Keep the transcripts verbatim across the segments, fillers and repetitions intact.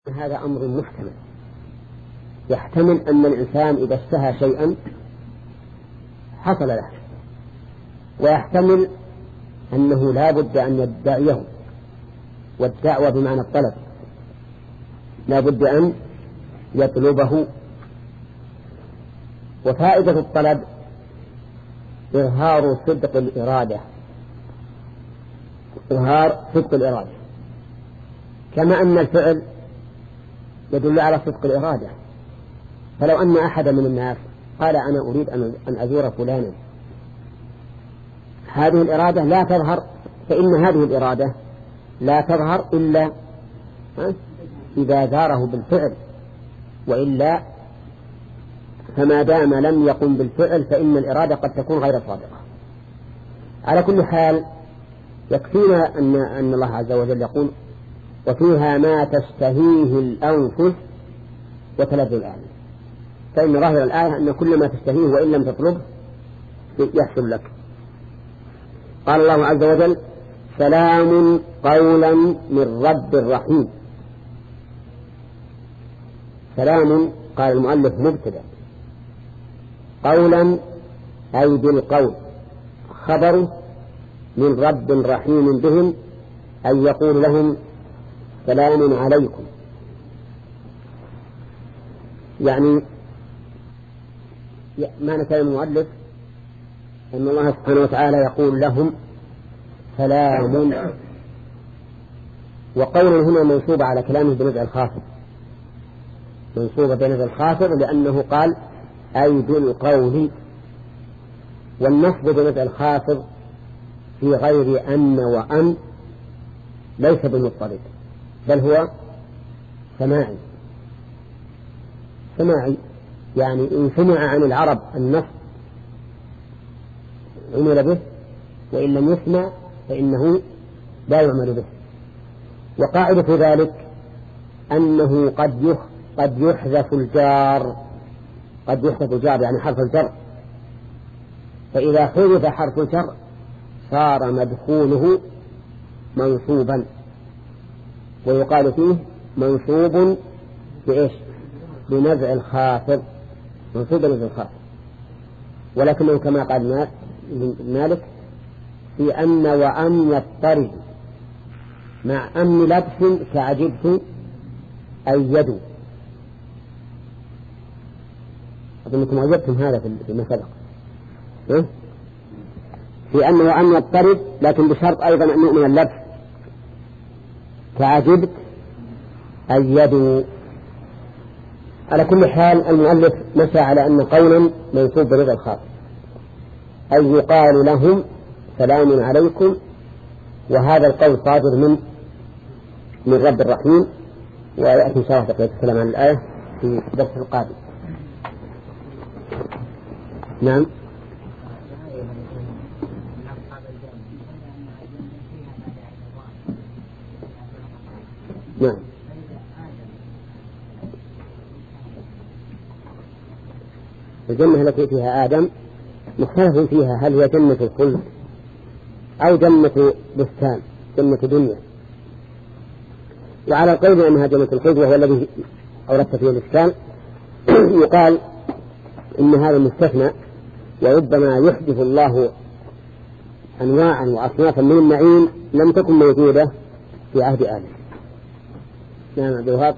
هذا أمر محتمل، يحتمل أن الإنسان إذا اشتهى شيئا حصل له، ويحتمل أنه لا بد أن يدعيه، والدعوة بمعنى الطلب، لا بد أن يطلبه. وفائدة الطلب إظهار صدق الإرادة، إظهار صدق الإرادة، كما أن الفعل يدل على صدق الإرادة. فلو أن أحد من الناس قال أنا أريد أن أزور فلانا، هذه الإرادة لا تظهر، فإن هذه الإرادة لا تظهر إلا إذا زاره بالفعل، وإلا فما دام لم يقم بالفعل فإن الإرادة قد تكون غير صادقة. على كل حال يكفينا أن, أن الله عز وجل يقول وفيها ما تشتهيه الأنفس وتلذ الأعين، فإن ظاهر الآية أن كل ما تشتهيه وإن لم تطلبه يحصل لك. قال الله عز وجل سلام قولا من رب رحيم. سلام قال المؤلف مبتدأ، قولا أي بالقول، خبر من رب رحيم بهم، أي يقول لهم سلام عليكم. يعني معنى كلام المؤلف أن الله سبحانه وتعالى يقول لهم سلام، وقولا هنا منصوب على كلامه بنزع الخافض، منصوبة بنزع الخافض لأنه قال أي بالقول، والنصب بنزع الخافض في غير أن وأن ليس بالمضطرد، بل هو سماعي. سماعي يعني إن سمع عن العرب النصب عمل به، وإن لم يسمع فإنه لا يعمل به. وقاعدة ذلك أنه قد قد يحذف الجار، قد يحذف الجار يعني حرف الجر، فإذا حذف حرف الجر صار مدخوله منصوبا، ويقال فيه منصوب بإيش؟ بنزع الخافض، منصوب بنزع الخافض. ولكنه كما قال مالك في أن وأن يضطرد مع أن لبس كعجبت أيدوا. أظنكم عجبتم هذا في سبق، في أن وأن يضطرد، لكن بشرط أيضا أن يؤمن اللبس كعجبت أيدوا. على كل حال المؤلف مشى على أن قولا منصوب برضا الخاطئ، أي يقال لهم سلام عليكم، وهذا القول صادر من من رب الرحيم. ويأتي إن شاء الله بقية الكلام عن الآية في درس القادم. نعم. نعم. الجنة التي فيها آدم مختلف فيها، هل هي جنة الخلد أو جنة بستان، جنة دنيا. وعلى القول أنها جنة الخلد وهو الذي أوردت فيه الإشكال يقال إن هذا مستثنى، وربما يحدث الله أنواعا وأصنافا من النعيم لم تكن موجودة في عهد آدم. نعم عبد الوهاب.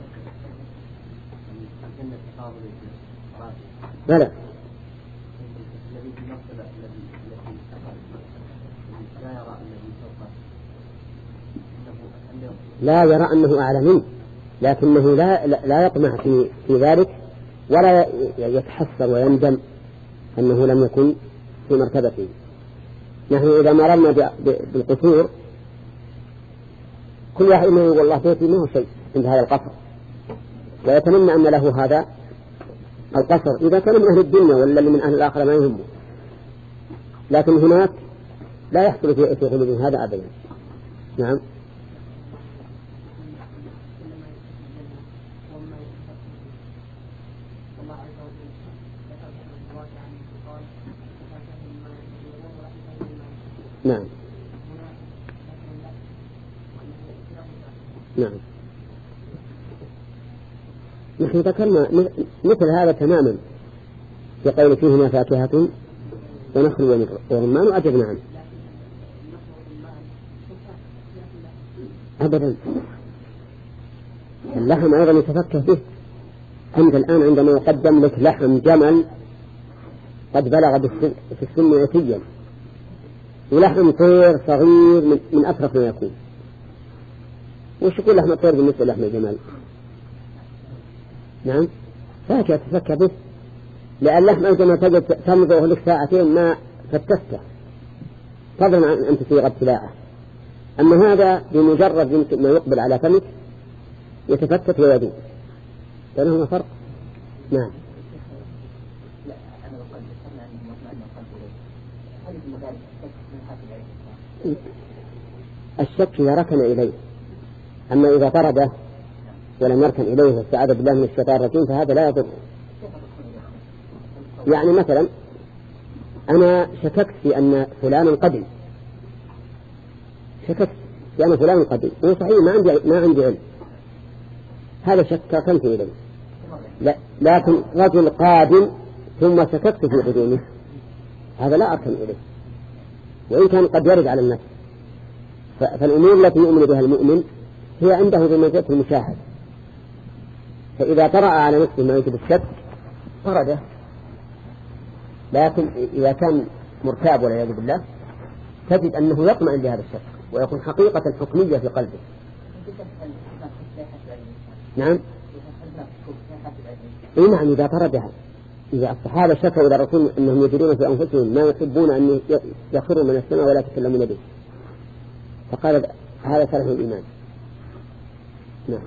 بلى لا يرى أنه أعلى منه، لكنه لا لا يطمع في في ذلك، ولا يتحسر ويندم أنه لم يكن في مرتبته. نحن إذا مررنا بالقصور كل واحد منه والله بيتي ما هو شيء عند هذا القصر، ويتمنى أن له هذا القصر إذا كان من أهل الدنيا، ولا من أهل الآخرة ما يهمه. لكن هناك لا يحصل في غلوب هذا أبدا. نعم. نعم. نعم. نحن ذكرنا مثل هذا تماما في قول فيهما فاكهة ونخل ورمان وأجبنا عنه. أبدا اللحم أيضا يتفكه به. أنت الآن عندما يقدم لك لحم جمل قد بلغ في السن عتيا ولحم طير صغير من, من أفرق ما يكون، وش يقول لحم الطير بالنسبة لحم الجمل؟ نعم فاكهة تتفكه به، لأن لحم الجمل تجد تمضغه لك ساعتين ما فتته فضلا عن أن تصيغ ابتلاعه. أما هذا بمجرد يمكن ما يقبل على فمك يتفتت ويذوب، بينهما فرق. نعم. الشك إذا ركن إليه، أما إذا طرده ولم يركن إليه واستعاذ بالله من الشيطان الرجيم فهذا لا يضر. يعني مثلا أنا شككت في أن فلانا قدم، شككت في أن فلانا قدم وصحيح ما عندي ما عندي علم، هذا شك كنت إليه. لا لكن رجل قادم ثم شككت في قدومه هذا لا أركن إليه، وإن كان قد يرد على النفس. فالأمور التي يؤمن بها المؤمن هي عنده بمنزلة المشاهد، فإذا طرأ على نفسه ما يجب الشك فرده. لكن إذا كان مرتاب والعياذ بالله تجد أنه يطمئن لهذا الشك ويكون حقيقة الحكمية في قلبه. نعم إيه نعم إذا طردها. إذا الصحابة شكوا إلى الرسول أنهم يجدون في أنفسهم ما يحبون أن يخروا من السماء ولا يتكلمون به، فقال هذا صالح الإيمان. نعم.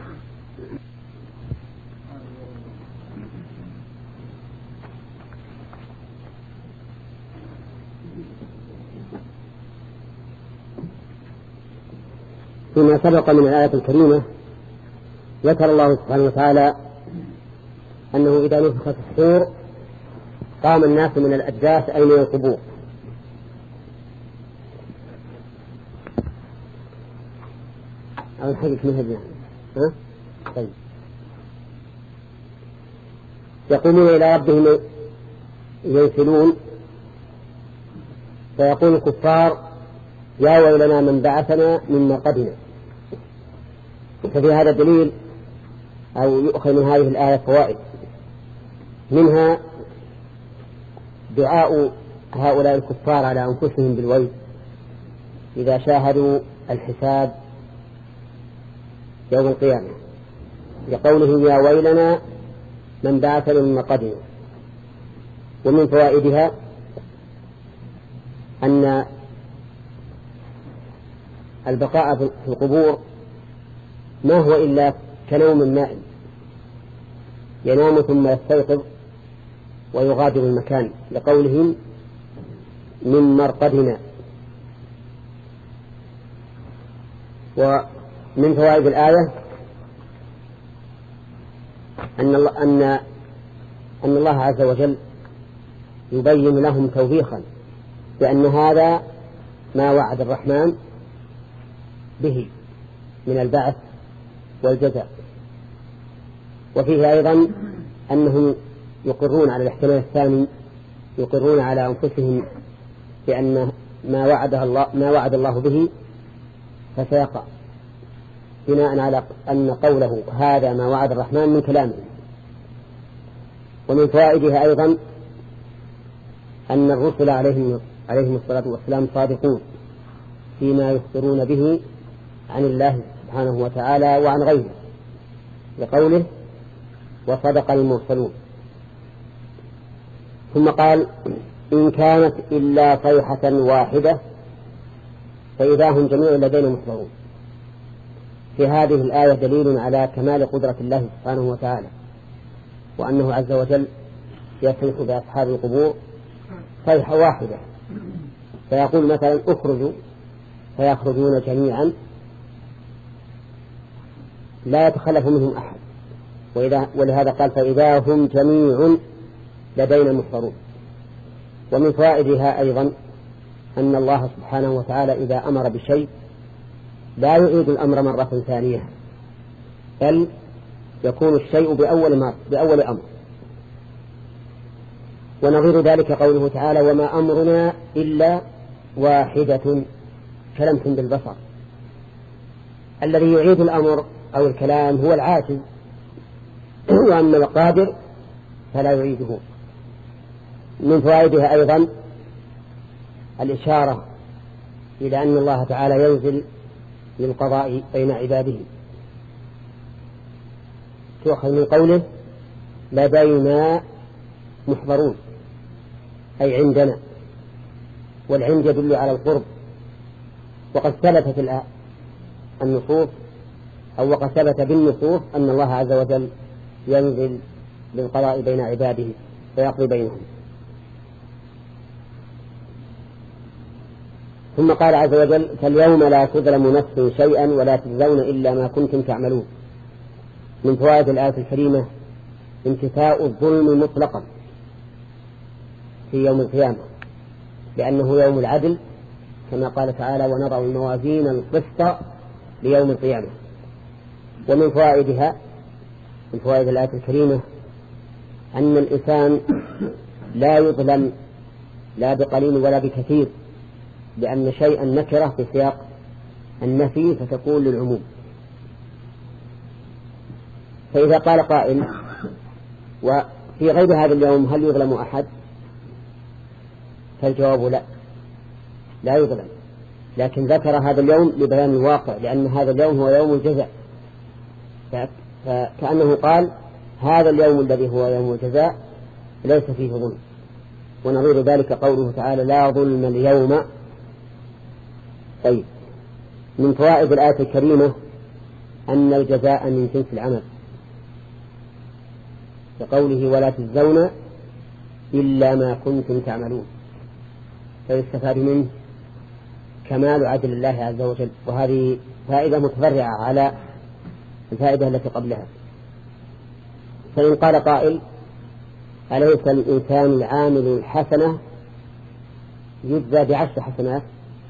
فيما سبق من الآية الكريمة ذكر الله سبحانه وتعالى أنه إذا نفخ في الصور قام الناس من الأجداث أي من القبور. أو الحديث من هذا ها؟ طيب. يقومون إلى ربهم ينسلون فيقول الكفار يا ويلنا من بعثنا من مرقدنا. ففي هذا دليل أو يؤخذ من هذه الآية فوائد، منها دعاء هؤلاء الكفار على أنفسهم بالويل إذا شاهدوا الحساب يوم القيامة لقوله يا ويلنا من بعثنا من مرقدنا. ومن فوائدها أن البقاء في القبور ما هو إلا كنوم النائم، ينام ثم يستيقظ ويغادر المكان لقولهم من مرقدنا. ومن فوائد الآية أن الله, أن أن الله عز وجل يبين لهم توبيخا بأن هذا ما وعد الرحمن به من البعث والجزاء. وفيه أيضا أنهم يقرون على الاحتمال الثاني، يقرون على أنفسهم بأن ما وعد الله ما وعد الله به فسيقع، بناء على أن قوله هذا ما وعد الرحمن من كلامه. ومن فوائدها أيضا أن الرسل عليهم عليهم الصلاة والسلام صادقون فيما يخبرون به عن الله سبحانه وتعالى وعن غيره، لقوله وصدق المرسلون. ثم قال إن كانت إلا صيحة واحدة فإذا هم جميع لدينا محضرون. في هذه الآية دليل على كمال قدرة الله سبحانه وتعالى، وأنه عز وجل يصيح بأصحاب القبور صيحة واحدة، فيقول مثلا اخرجوا فيخرجون جميعا لا يتخلف منهم أحد، وإذا ولهذا قال فإذا هم جميع لدينا محضرون. ومن فوائدها أيضا أن الله سبحانه وتعالى إذا أمر بشيء لا يعيد الأمر مرة ثانية، بل يكون الشيء بأول, ما بأول أمر. ونظير ذلك قوله تعالى وما أمرنا إلا واحدة كلمح بالبصر. الذي يعيد الأمر أو الكلام هو العاجز، وأما القادر فلا يعيده. من فوائدها أيضا الإشارة إلى أن الله تعالى ينزل للقضاء بين عباده، تؤخذ من قوله لدينا محضرون أي عندنا، والعند يدل على القرب. وقد ثبتت النصوص أو وقد ثبت بالنصوص أن الله عز وجل ينزل للقضاء بين عباده فيقضي بينهم. ثم قال عز وجل فاليوم لا تظلم نفس شيئا ولا تجزون إلا ما كنتم تعملون. من فوائد الآية الكريمة انتفاء الظلم مطلقا في يوم القيامة، لأنه يوم العدل كما قال تعالى ونضع الموازين القسط ليوم القيامة. ومن فوائدها من فوائد الآية الكريمة أن الإنسان لا يظلم لا بقليل ولا بكثير، لأن شيئا نكره في سياق النفي فتكون للعموم. فإذا قال قائل وفي غير هذا اليوم هل يظلم أحد؟ فالجواب لا، لا يظلم، لكن ذكر هذا اليوم لبيان الواقع، لأن هذا اليوم هو يوم الجزاء، فكأنه قال هذا اليوم الذي هو يوم الجزاء ليس فيه ظلم. ونظير ذلك قوله تعالى لا ظلم اليوم. طيب، من فوائد الآية الكريمة أن الجزاء من جنس العمل، كقوله ولا تجزون إلا ما كنتم تعملون، فيستفاد منه كمال عدل الله عز وجل. وهذه فائدة متفرعة على الفائدة التي قبلها. فإن قال قائل أليس الإنسان العامل الحسنة يجزى بعشر حسنات؟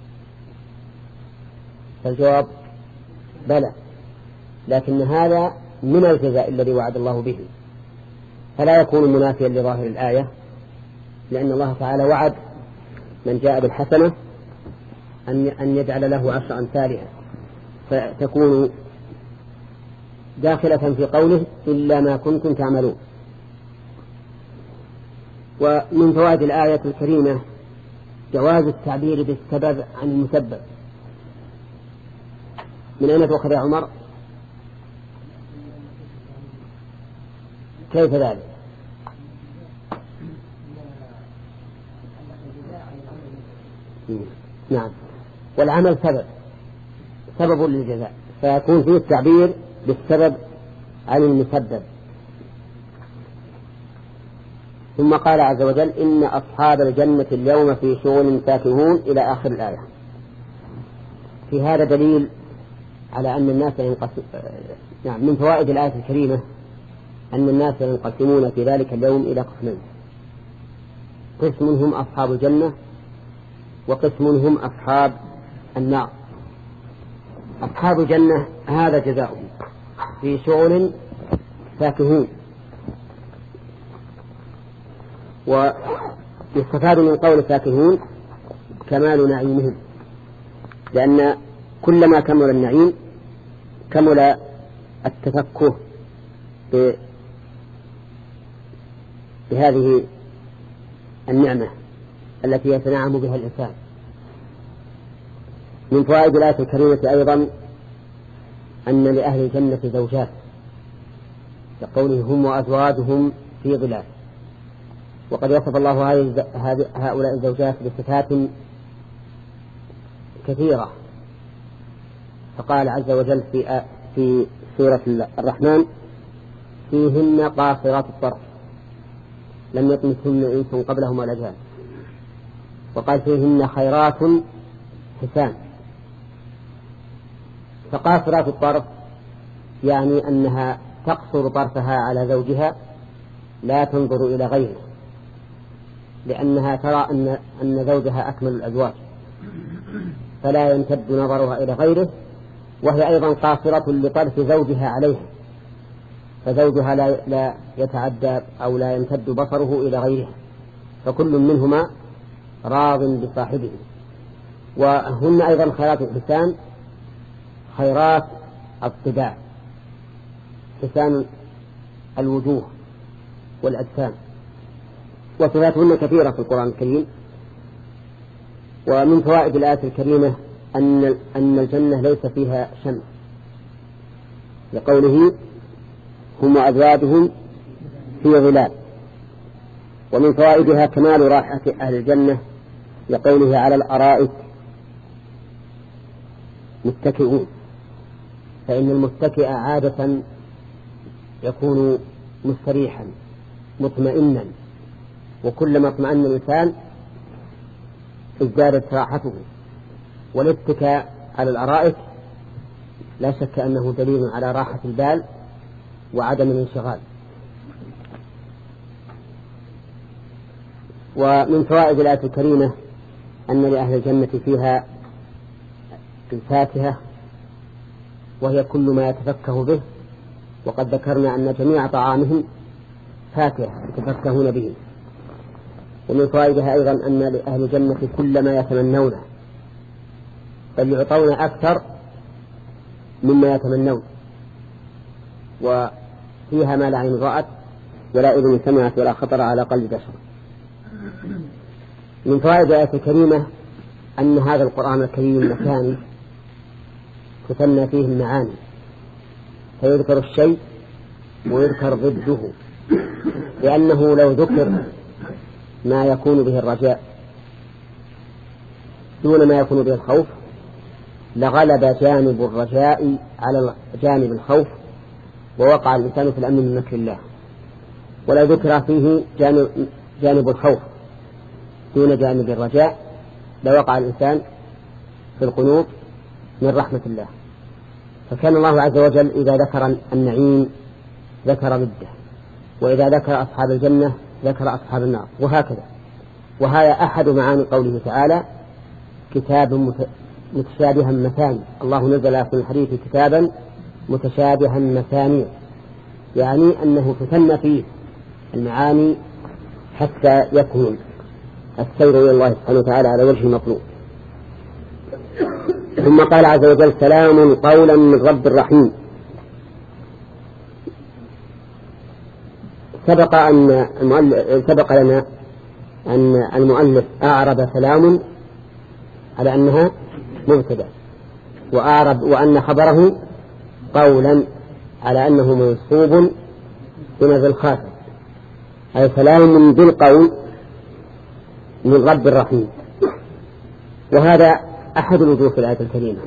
فالجواب بلى، لكن هذا من الجزاء الذي وعد الله به، فلا يكون منافيا لظاهر الآية، لأن الله تعالى وعد من جاء بالحسنة أن يجعل له عشر أمثالها، فتكون داخلة في قوله إلا ما كنتم تعملون. ومن فوائد الآية الكريمة جواز التعبير بالسبب عن المسبب. من أين تؤخذ يا عمر؟ كيف ذلك؟ نعم، والعمل سبب سبب للجزاء، فيكون فيه التعبير بالسبب عن المسبب. ثم قال عز وجل إن أصحاب الجنة اليوم في شغل فاكهون إلى آخر الآية. في هذا دليل على أن الناس ينقسم. نعم، من فوائد الآية الكريمة أن الناس ينقسمون في ذلك اليوم إلى قسمين: قسم هم أصحاب الجنة وقسم هم أصحاب النار. أصحاب الجنة هذا جزاؤهم في شغل فاكهون. ويستفاد من قول فاكهون كمال نعيمهم، لأن كلما كمل النعيم كمل التفكه بهذه النعمة التي يتنعم بها الإنسان. من فوائد الآية الكريمة أيضا أن لأهل الجنة زوجات، كقوله هم وأزواجهم في ظلال. وقد وصف الله هؤلاء الزوجات بصفات كثيرة، فقال عز وجل في في سورة الرحمن فيهن قاصرات الطرف لم يطمثهن إنس قبلهم ولا جان. وقال فيهن خيرات حسان. فقاصرات الطرف يعني أنها تقصر طرفها على زوجها لا تنظر إلى غيره، لأنها ترى أن أن زوجها أكمل الأزواج فلا يمتد نظرها إلى غيره، وهي أيضا قاصرة لطرف زوجها عليها، فزوجها لا, لا يتعدى أو لا يمتد بصره إلى غيرها، فكل منهما راض بصاحبه. وهن أيضا خيرات الحسان، خيرات الطباع، حسان الوجوه والأجسام، وصفاتهن كثيرة في القرآن الكريم. ومن فوائد الآية الكريمة أن أن الجنة ليس فيها شمس، لقوله هم وأزواجهم في ظلال. ومن فوائدها كمال راحة أهل الجنة، لقوله على الأرائك متكئون، فإن المتكئ عادة يكون مستريحا مطمئنا، وكلما اطمأن الإنسان ازدادت راحته. والاتكاء على الأرائك لا شك أنه دليل على راحة البال وعدم الانشغال. ومن فوائد الآية الكريمة أن لأهل الجنة فيها الفاكهة، وهي كل ما يتفكه به، وقد ذكرنا أن جميع طعامهم فاكهة يتفكهون به. ومن فوائدها أيضا أن لأهل الجنة كل ما يتمنونه، بل يعطون أكثر مما يتمنون، وفيها ما لا عين رأت ولا أذن سمعت ولا خطر على قلب بشر. من فوائد الآية الكريمة أن هذا القرآن الكريم مكاني تثنى فيه المعاني، فيذكر الشيء ويذكر ضده، لأنه لو ذكر ما يكون به الرجاء دون ما يكون به الخوف لغلب جانب الرجاء على جانب الخوف، ووقع الإنسان في الأمن من مكر الله. ولا ذكر فيه جانب, جانب الخوف دون جانب الرجاء لوقع الإنسان في القنوط من رحمة الله. فكان الله عز وجل إذا ذكر النعيم ذكر ضده، وإذا ذكر أصحاب الجنة ذكر أصحاب النار، وهكذا. وهذا أحد معاني قوله تعالى كتاب متشابها مثاني، الله نزل في الحديث كتابا متشابها مثاني، يعني أنه تثنى فيه المعاني حتى يكون السير إلى الله سبحانه وتعالى على وجه المطلوب. ثم قال عز وجل سلام قولا من رب رحيم. سبق أن سبق لنا أن المؤلف أعرب سلام على أنها مبتدأ، وأعرب وأن خبره قولا على أنه منصوب بنزل الخافض، أي سلام بالقول من رب الرحيم. وهذا أحد الوجوه في الآية الكريمة.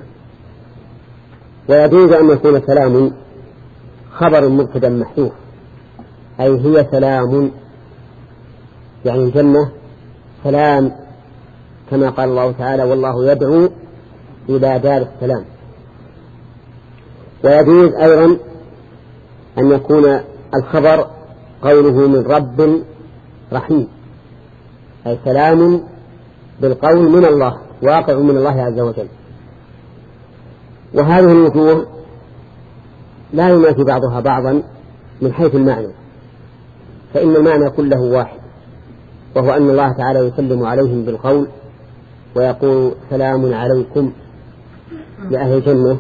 ويجوز أن يكون سلام خبر مبتدأ محذوف، أي هي سلام، يعني الجنة سلام، كما قال الله تعالى والله يدعو إلى دار السلام. ويجوز أيضا أن يكون الخبر قوله من رب رحيم، أي سلام بالقول من الله، واقع من الله عز وجل. وهذه الوجوه لا ينافي بعضها بعضا من حيث المعنى، فإن المعنى كله واحد، وهو أن الله تعالى يسلم عليهم بالقول ويقول سلام عليكم لأهل الجنة.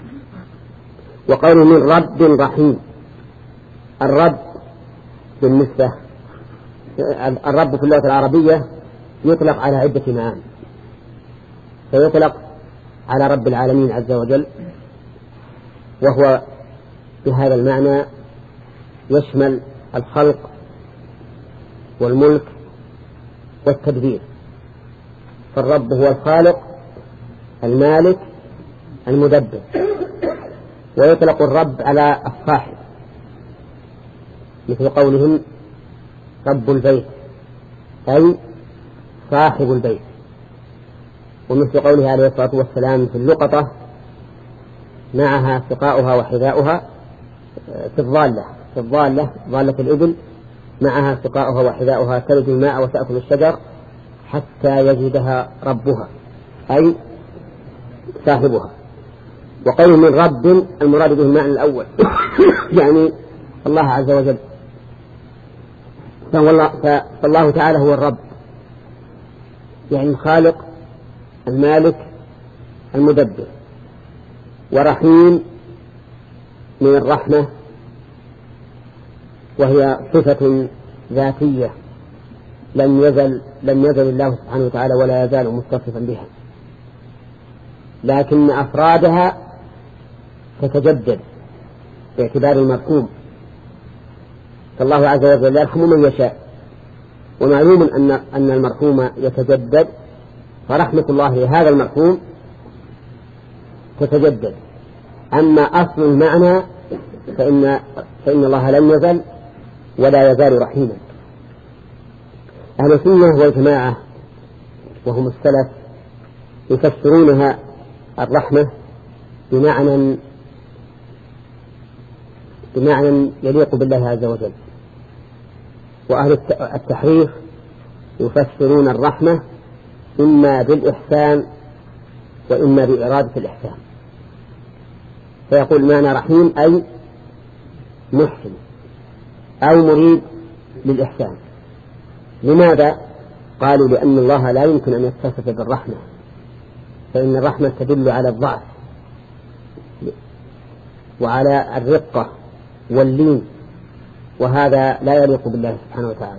وقوله من رب رحيم، الرب بالنسبة الرب في اللغة العربية يطلق على عدة معاني، فيطلق على رب العالمين عز وجل، وهو بهذا المعنى يشمل الخلق والملك والتدبير. فالرب هو الخالق المالك المدبر. ويطلق الرب على الصاحب، مثل قولهم رب البيت أي صاحب البيت، ومثل قوله عليه الصلاة والسلام في اللقطة معها سقاؤها وحذاؤها في الضالة في الضالة ضالة الإبل، معها سقاؤها وحذاؤها تلد الماء وتأكل الشجر حتى يجدها ربها أي صاحبها. وقوله من رب المراد به المعنى الأول يعني الله عز وجل. فالله تعالى هو الرب، يعني الخالق المالك المدبر. ورحيم من الرحمة، وهي صفة ذاتية لم يزل لم يزل الله سبحانه وتعالى ولا يزال متصفا بها، لكن أفرادها تتجدد باعتبار المفهوم. فالله عز وجل يرحم من يشاء، ومعلوم أن أن المرحوم يتجدد، فرحمة الله لهذا المرحوم تتجدد. أما أصل المعنى فإن فإن الله لم يزل ولا يزال رحيما. أهل السنة والجماعة وهم السلف يفسرونها الرحمة بمعنى بمعنى يليق بالله عز وجل، وأهل التحريف يفسرون الرحمة إما بالإحسان وإما بإرادة الإحسان. فيقول معنى رحيم أي محسن أو مريد للإحسان. لماذا؟ قالوا لأن الله لا يمكن أن يتصف بالرحمة، فإن الرحمة تدل على الضعف وعلى الرقة واللين، وهذا لا يليق بالله سبحانه وتعالى.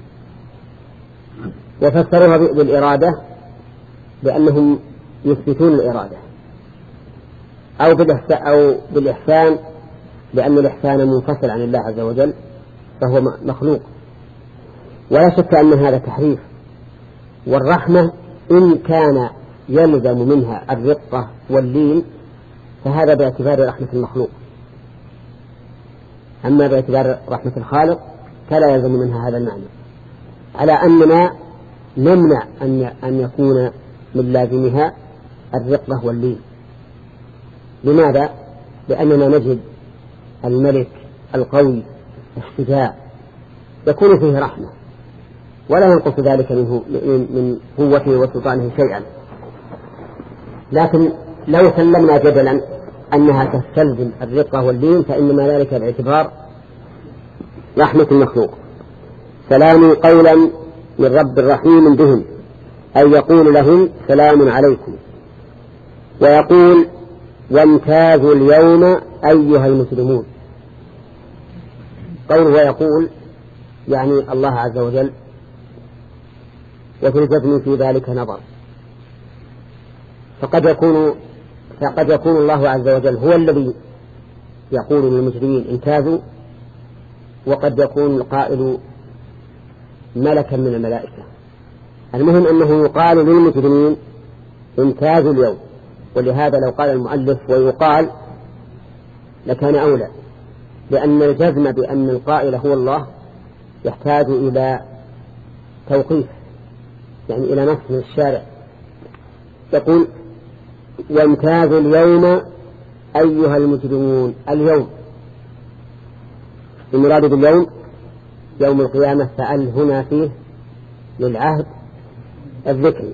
وفسروها بالإرادة لأنهم يثبتون الإرادة، أو بالإحسان, أو بالإحسان لأن الإحسان منفصل عن الله عز وجل فهو مخلوق. ولا شك أن هذا تحريف. والرحمة إن كان يلزم منها الرقة واللين فهذا باعتبار رحمة المخلوق، أما باعتبار رحمة الخالق فلا يلزم منها هذا المعنى، على أننا نمنع أن يكون من لازمها الرقة واللين. لماذا؟ لأننا نجد الملك القوي الشجاع يكون فيه رحمة ولا ينقص ذلك منه من قوته وسلطانه شيئا، لكن لو سلمنا جدلا أنها تستلزم الرقة واللين فإنما ذلك باعتبار رحمة المخلوق. سلام قولا من رب رحيم بهم، أي يقول لهم سلام عليكم. ويقول وامتازوا اليوم أيها المسلمون. قوله ويقول يعني الله عز وجل، وفي الجزم في ذلك نظر، فقد يكون فقد يكون الله عز وجل هو الذي يقول للمجرمين امتازوا، وقد يكون القائل ملكا من الملائكة. المهم أنه يقال للمجرمين امتازوا اليوم، ولهذا لو قال المؤلف ويقال لكان أولى، لأن الجزم بأن القائل هو الله يحتاج إلى توقيف، يعني إلى نص من الشارع. يقول وامتازوا اليوم أيها المجرمون. اليوم المراد باليوم يوم القيامة، فأل هنا فيه للعهد الذكري.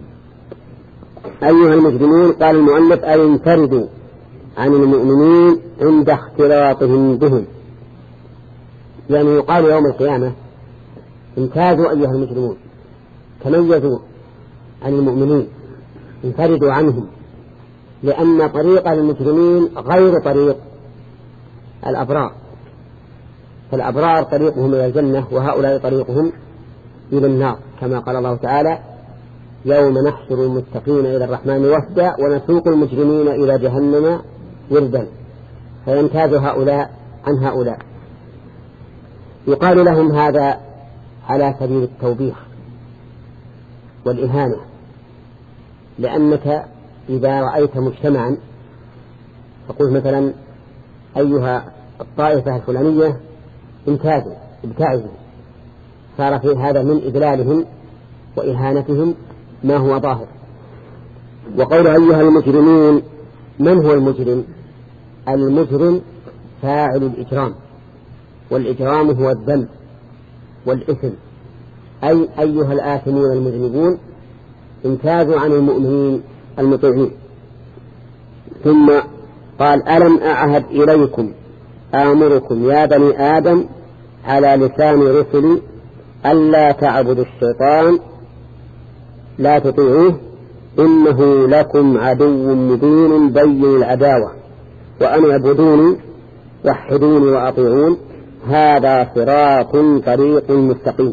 أيها المجرمون قال المؤلف أي انفردوا عن المؤمنين عند اختلاطهم بهم، يعني يقال يوم القيامة امتازوا أيها المجرمون، تميزوا عن المؤمنين، انفردوا عنهم، لأن طريق المجرمين غير طريق الأبرار، فالأبرار طريقهم إلى الجنة وهؤلاء طريقهم إلى النار، كما قال الله تعالى يوم نحشر المتقين إلى الرحمن وفدا ونسوق المجرمين إلى جهنم وردا، فيمتاز هؤلاء عن هؤلاء. يقال لهم هذا على سبيل التوبيخ والإهانة، لأنك إذا رأيت مجتمعا تقول مثلا أيها الطائفة الفلانية امتازوا ابتعدوا، صار في هذا من إذلالهم وإهانتهم ما هو ظاهر. وقول أيها المجرمين، من هو المجرم؟ المجرم فاعل الإجرام، والإجرام هو الذنب والإثم، أي أيها الآثمون المذنبون امتازوا عن المؤمنين المطيعين. ثم قال ألم أعهد إليكم آمركم يا بني آدم على لسان رسلي ألا تعبدوا الشيطان لا تطيعوه إنه لكم عدو مبين بين العداوة وأن اعبدوني وحدوني وأطيعون هذا صراط طريق مستقيم.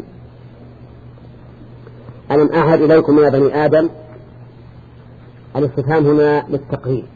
ألم أعهد إليكم يا بني آدم، الاستفهام هنا للتقرير،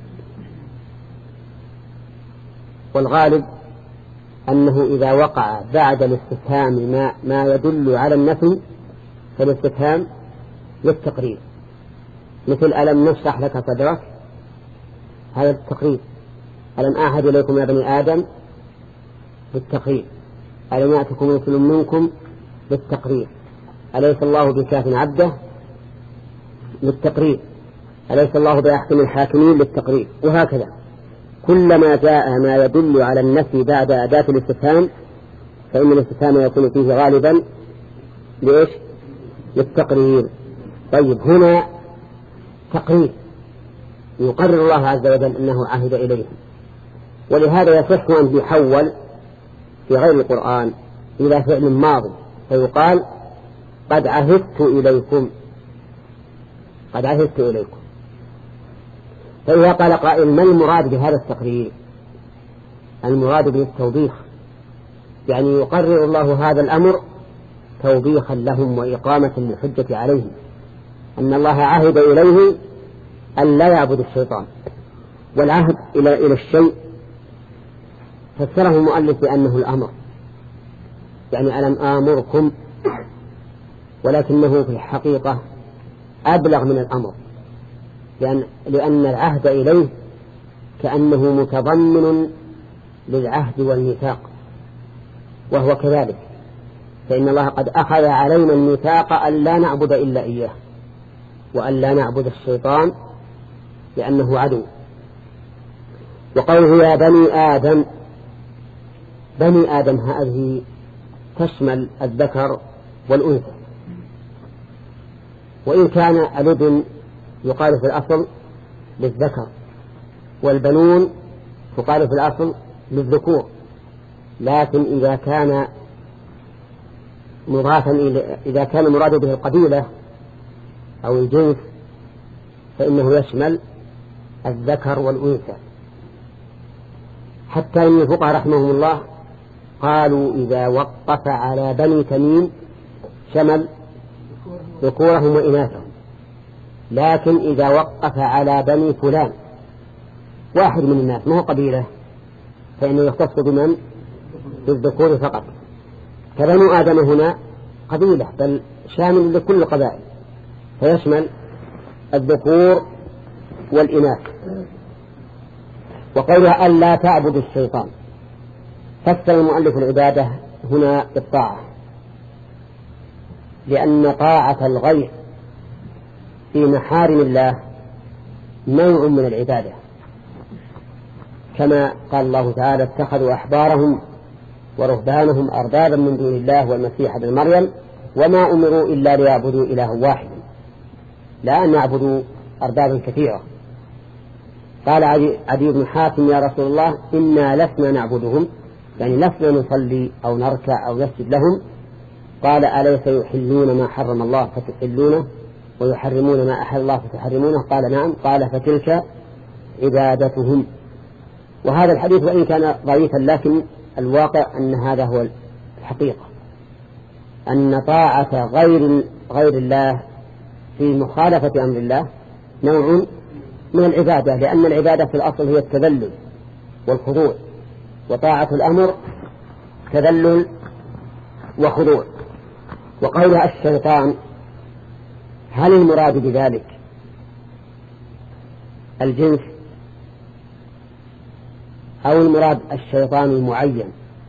والغالب أنه إذا وقع بعد الاستفهام ما, ما يدل على النفي فالاستفهام للتقرير، مثل ألم نشرح لك صدرك، هذا التقرير. ألم أعهد إليكم يا بني آدم بالتقرير. ألم يأتكم رسل منكم بالتقرير. أليس الله بكاف عبده للتقرير. أليس الله بأحكم الحاكمين للتقرير. وهكذا كلما جاء ما يدل على النفي بعد أداة الاستفهام فإن الاستفهام يكون فيه غالبا لإيش؟ للتقرير. طيب هنا تقرير يقرر الله عز وجل أنه عهد إليه، ولهذا يصح أن يحول في غير القرآن إلى فعل ماضي فيقال قد عهدت إليكم، قد عهدت إليكم. فإذا قال قائل ما المراد بهذا التقرير؟ المراد به التوبيخ، يعني يقرر الله هذا الأمر توبيخا لهم وإقامة للحجة عليهم أن الله عهد إليه أن لا يعبد الشيطان. والعهد إلى إلى الشيء فسره المؤلف بأنه الأمر، يعني ألم آمركم، ولكنه في الحقيقة أبلغ من الأمر، لأن, لأن العهد إليه كأنه متضمن للعهد والميثاق، وهو كذلك، فإن الله قد أخذ علينا الميثاق أن لا نعبد إلا إياه وأن لا نعبد الشيطان لأنه عدو. وقوله يا بني آدم، بني آدم هذه تشمل الذكر والأنثى، وإن كان الابن يقال في الأصل للذكر والبنون يقال في الأصل للذكور، لكن إذا كان مضافا إلى إذا كان مراد به القبيلة أو الجنس فإنه يشمل الذكر والأنثى. حتى إن الفقهاء رحمهم الله قالوا إذا وقف على بني تميم شمل ذكورهم وإناثهم، لكن إذا وقف على بني فلان واحد من الناس ما هو قبيلة فإنه يختص بمن؟ بالذكور فقط. كبنو آدم هنا قبيلة بل شامل لكل القبائل فيشمل الذكور والإناث. وقولها أن لا تعبد الشيطان، فسر المؤلف العبادة هنا بالطاعة، لأن طاعة الغير في محارم الله نوع من العبادة، كما قال الله تعالى اتخذوا أحبارهم ورهبانهم أربابا من دون الله والمسيح ابن مريم وما أمروا إلا ليعبدوا إله واحد لا أن يعبدوا أربابا كثيرة. قال عدي بن حاتم يا رسول الله إنا لسنا نعبدهم، يعني لسنا نصلي أو نركع أو نسجد لهم. قال أليس يحلون ما حرم الله فتحلونه ويحرمون ما أحل الله فتحرمونه؟ قال نعم. قال فتلك عبادتهم. وهذا الحديث وإن كان ضعيفا لكن الواقع أن هذا هو الحقيقة، أن طاعة غير غير الله في مخالفة أمر الله نوع من العبادة، لأن العبادة في الأصل هي التذلل والخضوع، وطاعة الأمر تذلل وخضوع. وقولها الشيطان، هل المراد بذلك الجنس أو المراد الشيطان المعين؟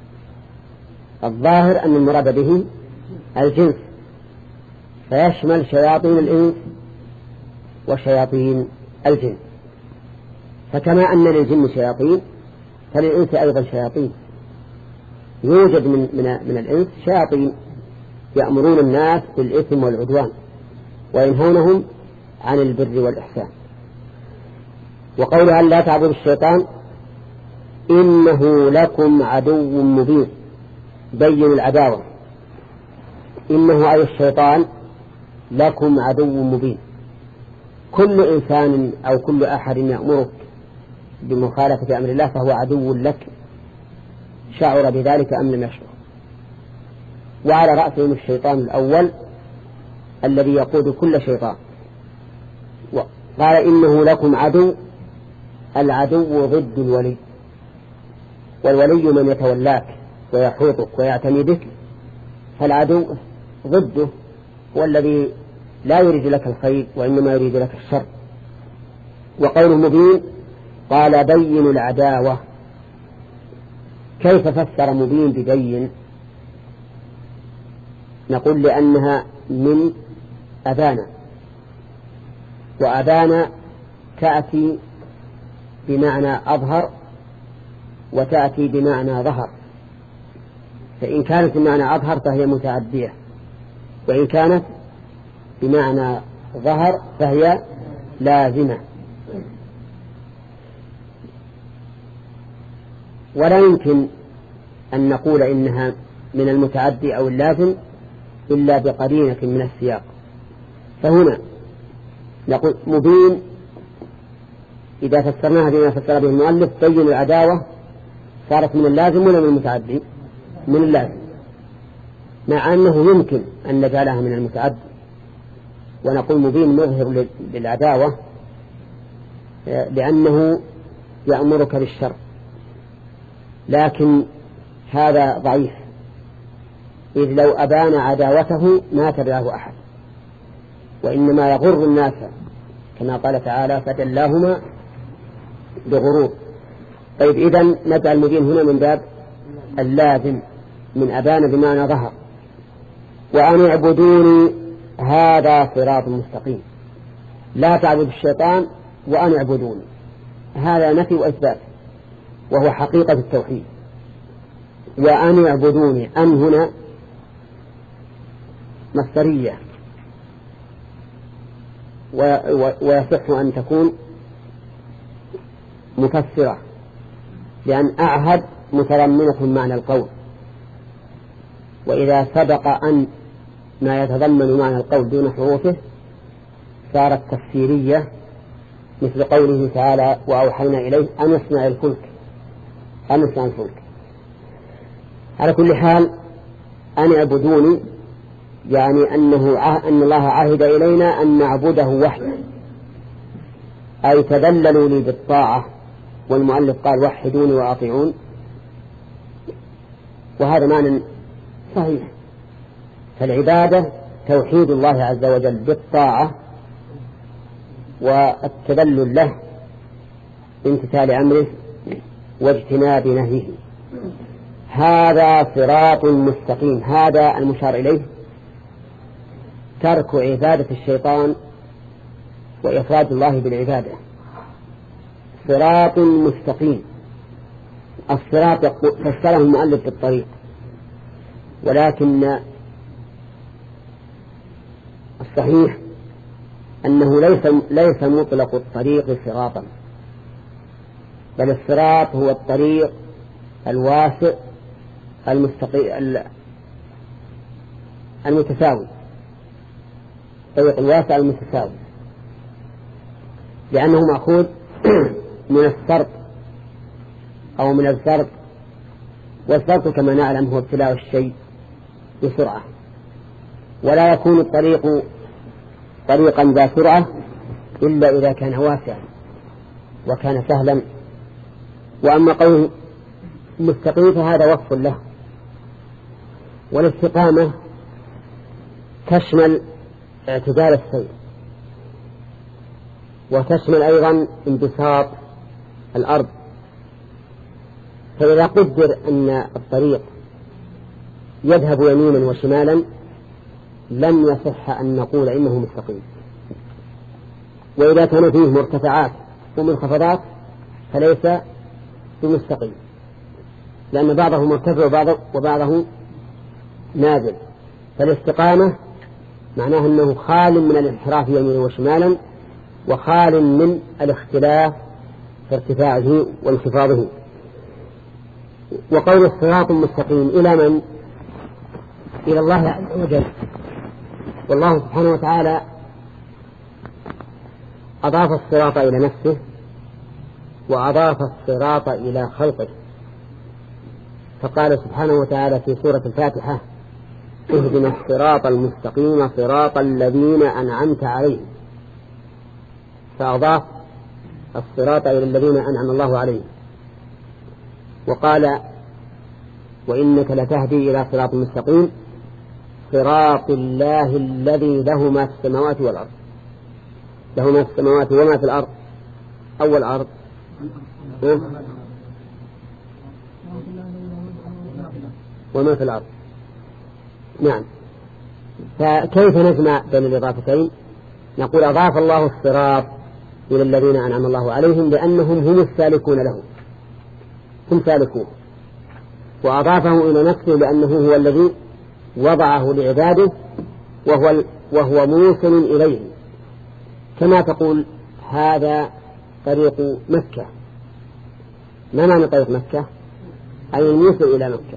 الظاهر أن المراد به الجنس، فيشمل شياطين الإنس وشياطين الجن. فكما أن للجن شياطين فللإنس أيضا شياطين، يوجد من, من, من الإنس شياطين يأمرون الناس بالإثم والعدوان وينهونهم عن البر والإحسان. وقولها لا تعبد الشيطان إنه لكم عدو مبين. بين العداوة. إنه أي الشيطان لكم عدو مبين. كل إنسان أو كل أحد يأمرك بمخالفة أمر الله فهو عدو لك، شعر بذلك أم لم يشعر. وعلى رأسهم الشيطان الأول الذي يقود كل شيطان. قال إنه لكم عدو. العدو ضد الولي، والولي من يتولاك ويحوطك ويعتني بك، فالعدو ضده هو الذي لا يريد لك الخير وإنما يريد لك الشر. وقوله مبين قال بين العداوة. كيف فسر مبين ببين؟ نقول لأنها من أبانا، وأبانا تأتي بمعنى أظهر وتأتي بمعنى ظهر، فإن كانت بمعنى أظهر فهي متعدية، وإن كانت بمعنى ظهر فهي لازمة. ولا يمكن أن نقول إنها من المتعدي أو اللازم إلا بقرينة من السياق. فهنا نقول مبين إذا فسرناها بما فسر به المؤلف بين العداوة صارت من اللازم ولا من المتعدي؟ من اللازم، مع أنه يمكن أن نجعلها من المتعدي ونقول مبين مظهر للعداوة لأنه يأمرك بالشر، لكن هذا ضعيف، إذ لو أبان عداوته ما تبعه أحد، وإنما يغر الناس كما قال تعالى فدلاهما بغرور. طيب إذن نجعل المبين هنا من باب اللازم من أبان بمعنى ظهر. وأن اعبدوني هذا صراط مستقيم. لا تعبد الشيطان وأن اعبدوني، هذا نفي وإثبات وهو حقيقة التوحيد. وأن اعبدوني أن هنا مصدرية، ويصح أن تكون مفسرة، لأن أعهد متضمنة معنى القول، وإذا سبق أن ما يتضمن معنى القول دون حروفه صارت تفسيرية، مثل قوله تعالى وأوحينا إليه أن يصنع الفلك أن يصنع الفلك. على كل حال أن اعبدوني يعني أنه أن الله عهد إلينا أن نعبده وحده، أي تذللوا لي بالطاعة، والمؤلف قال وحدوني وأطيعون، وهذا معنى صحيح. فالعبادة توحيد الله عز وجل بالطاعة والتذلل له بامتثال أمره واجتناب نهيه. هذا صراط مستقيم. هذا المشار إليه ترك عبادة الشيطان وإفراد الله بالعبادة. صراط مستقيم. الصراط فسره المؤلف بالطريق، ولكن الصحيح أنه ليس ليس مطلق الطريق صراطا، بل الصراط هو الطريق الواسع المستقيم المتساوي، الطريق الواسع المتساوي، لأنه مأخوذ من السرط أو من السرط، والسرط كما نعلم هو ابتلاء الشيء بسرعة، ولا يكون الطريق طريقا ذا سرعة إلا إذا كان واسعا وكان سهلا. وأما قوله مستقيم فهذا وصف له. والاستقامة تشمل اعتدال السير، وتشمل أيضا انبساط الأرض. فإذا قدر أن الطريق يذهب يمينا وشمالا لم يصح أن نقول إنه مستقيم. وإذا كان فيه مرتفعات ومنخفضات فليس بمستقيم، لأن بعضه مرتفع وبعضه, وبعضه نازل. فالاستقامة معناه أنه خال من الانحراف يمينا وشمالا، وخال من الاختلاف في ارتفاعه وانخفاضه. وقول الصراط المستقيم إلى من؟ إلى الله عز وجل. والله سبحانه وتعالى أضاف الصراط إلى نفسه وأضاف الصراط إلى خلقه، فقال سبحانه وتعالى في سورة الفاتحة: اهدنا الصراط المستقيم صراط الذين أنعمت عليهم، فأضاف الصراط إلى الذين أنعم الله عليهم. وقال: وإنك لتهدي إلى صراط مستقيم صراط الله الذي له ما في السماوات والأرض. له ما في السماوات وما في الأرض. أول أرض وما في الأرض. نعم. فكيف نجمع بين الإضافتين؟ نقول أضاف الله الصراط إلى الذين أنعم الله عليهم لأنهم هم السالكون له، هم سالكون، وأضافه إلى نفسه لأنه هو الذي وضعه لعباده وهو, وهو موصل إليه. كما تقول هذا طريق مكة. ما معنى طريق مكة؟ أي الموصل إلى مكة.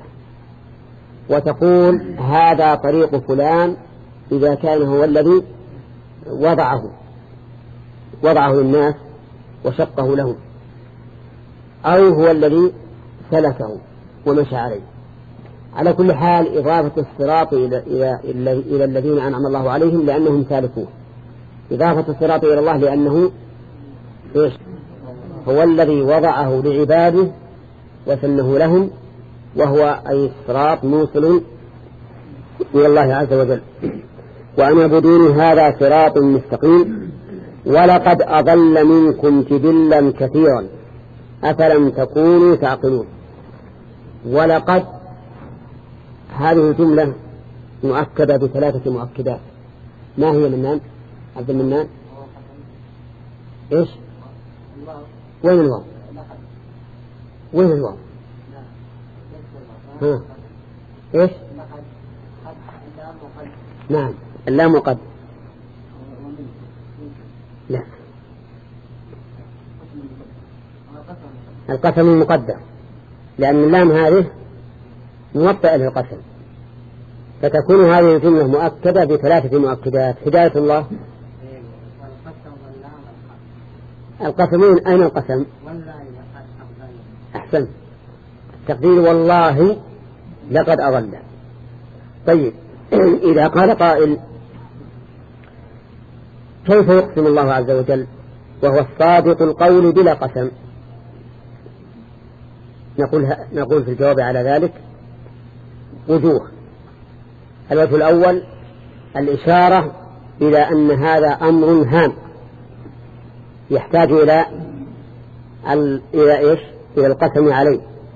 وتقول هذا طريق فلان إذا كان هو الذي وضعه وضعه للناس وشقه لهم، أو هو الذي سلكه ومشى عليه. على كل حال إضافة الصراط إلى, إلى, إلى, إلى الذين أنعم الله عليهم لأنهم سالكون. إضافة الصراط إلى الله لأنه إيش؟ هو الذي وضعه لعباده وسنه لهم، وهو أي الصراط موصل إلى الله عز وجل. وأن اعبدوني هذا صراط مستقيم ولقد أضل منكم جبلا كثيرا أفلم تكونوا تعقلون. ولقد هذه جملة مؤكدة بثلاثة مؤكدات. ما هي منان؟ عبد المنان إيش؟ وين الواو؟ وين الواو؟ ها إيش؟ نعم اللام وقد. لا، القسم المقدر، لأن اللام هذه موطئة للقسم، فتكون هذه الجملة مؤكدة بثلاثة مؤكدات. هداية الله. القسمين أين القسم؟ أحسن، تقدير والله لقد أضل. طيب إذا قال قائل كيف يقسم الله عز وجل وهو الصادق القول بلا قسم؟ نقول, نقول في الجواب على ذلك وجوه. الوجه الأول الإشارة إلى أن هذا أمر هام يحتاج إلى إلى إيش؟ إلى القسم عليه،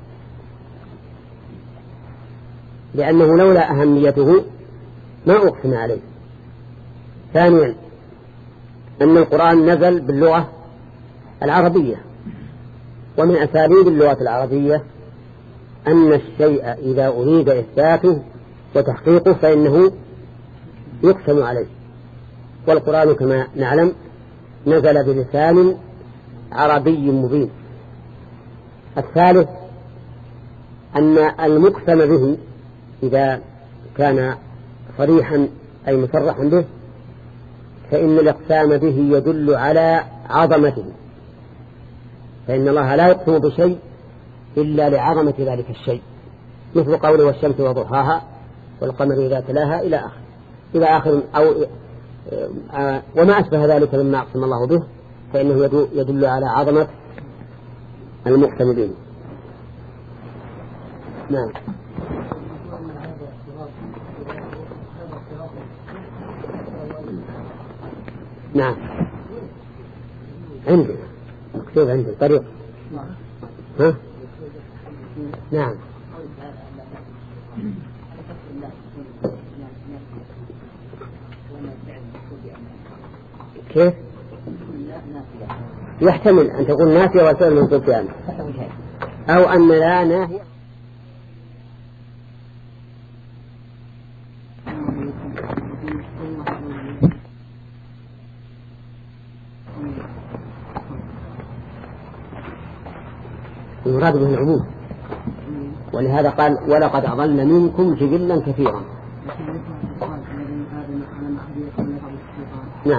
لأنه لولا أهميته ما أقسم عليه. ثانيا أن القرآن نزل باللغة العربية، ومن أساليب اللغة العربية أن الشيء إذا أريد إثباته وتحقيقه فإنه يقسم عليه، والقرآن كما نعلم نزل بلسان عربي مبين. الثالث أن المقسم به إذا كان صريحا أي مصرحا به فإن الإقسام به يدل على عظمته، فإن الله لا يقسم بشيء إلا لعظمة ذلك الشيء، مثل قوله والشمس وضحاها والقمر إذا تلاها إلى آخر إلى آخر أو وما أشبه ذلك مما أقسم الله به، فإنه يدل على عظمة المقسم به. نعم. نعم عندي مكتوب عندي طريق. ها؟ نعم. كيف؟ يحتمل أن تكون نافية والفعل منصوب فيها، أو أن لا ناهية. المراد به العموم، ولهذا قال ولقد أضل منكم جبلا كثيرا. نعم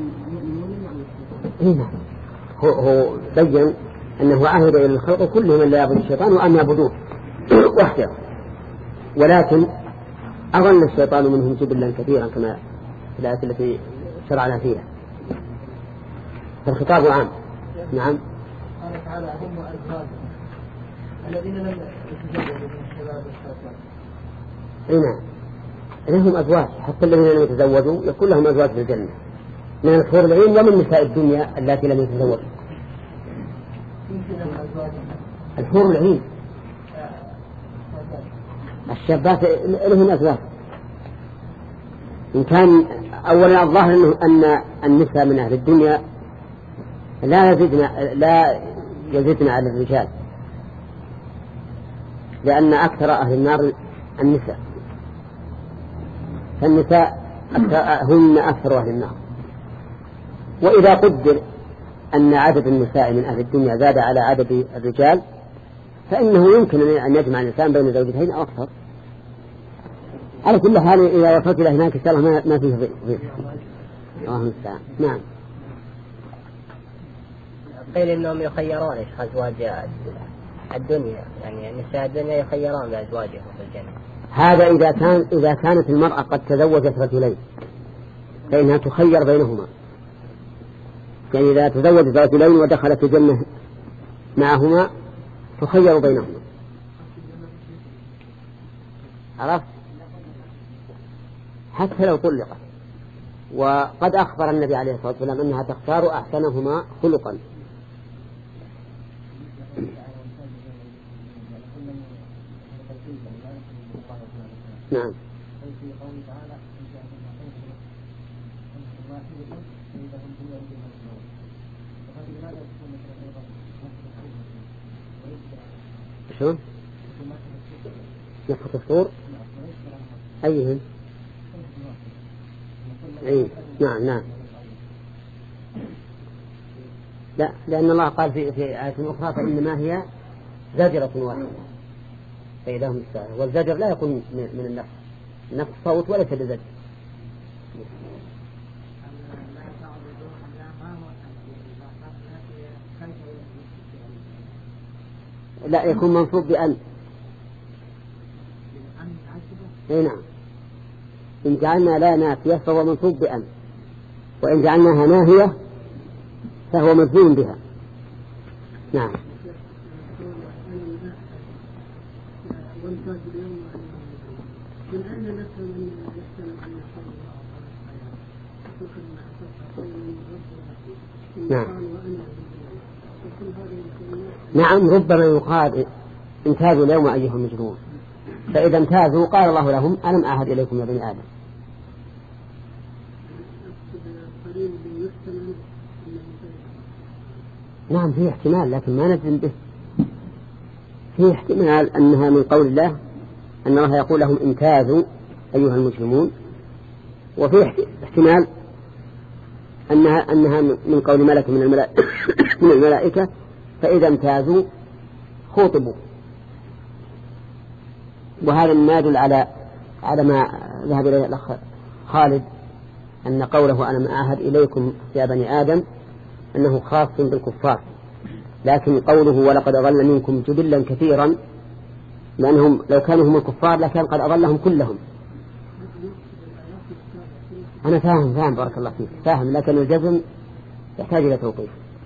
هنا هو, هو بين أنه عهد إلى الخلق كلهم لا يعبد الشيطان وأن يعبدوه وحده، ولكن أضل الشيطان منهم جبلا كثيرا كما في الآية التي شرعنا فيها، فالخطاب عام. نعم. قال تعالى هم أزواجهم الذين لم يتزوجوا من الشباب والشابات. نعم لهم أزواج، حتى الذين لم يتزوجوا يكون لهم أزواج في الجنة من الحور العين ومن نساء الدنيا التي لم يتزوجوا. الحور العين الشابات لهم أزواج. إن كان أولا الظاهر أنه أن النساء من أهل الدنيا لا يزدن لا يزدن على الرجال، لأن أكثر أهل النار النساء، فالنساء هن أكثر أهل النار. وإذا قدر أن عدد النساء من أهل الدنيا زاد على عدد الرجال فإنه يمكن أن يجمع الإنسان بين زوجتين أو أكثر. على كل حال إذا وصلت إلى هناك إن شاء الله ما فيه ضيق. الله المستعان. نعم. قيل إنهم يخيرون إيش أزواج الدنيا، يعني نساء الدنيا يخيرون بأزواجهم في الجنة. هذا إذا كان إذا كانت المرأة قد تزوجت رجلين فإنها تخير بينهما، يعني إذا تزوجت رجلين ودخلت الجنة معهما تخير بينهما. عرفت؟ حتى لو طلقت. وقد أخبر النبي عليه الصلاة والسلام أنها تختار أحسنهما خلقا. نعم. شو؟ نفخة الصور أيهم؟ أي نعم نعم. لا، لأن الله قال في في آية أخرى فإنما هي زجرة واحدة فإذا هم الساهرون، والزجر لا يكون من النفخ، النفخ صوت وليس بزجر. لا، يكون منصوب بأن. اي نعم. إن جعلنا لا نافية فهو منصوب بأن، وإن جعلناها ناهية فهو مجزوم بها. نعم. نعم نعم. ربما يقال امتازوا اليوم أيها المجرمون، فإذا امتازوا قال الله لهم ألم أعهد إليكم يا بني آدم. نعم فيه احتمال لكن ما نجزم به. فيه احتمال أنها من قول الله أن الله يقول لهم امتازوا أيها المجرمون، وفيه احتمال أنها, أنها من قول ملك من الملائكة, من الملائكة فإذا امتازوا خوطبوا. وهذا ما يدل على على ما ذهب إليه الأخ خالد أن قوله أنا أعهد إليكم يا بني آدم أنه خاص بالكفار، لكن قوله ولقد أضل منكم جبلا كثيرا لأنهم لو كانوا هم الكفار لكان قد أضلهم كلهم. أنا فاهم فاهم بارك الله فيك فاهم، لكن الجزم يحتاج إلى توقيف.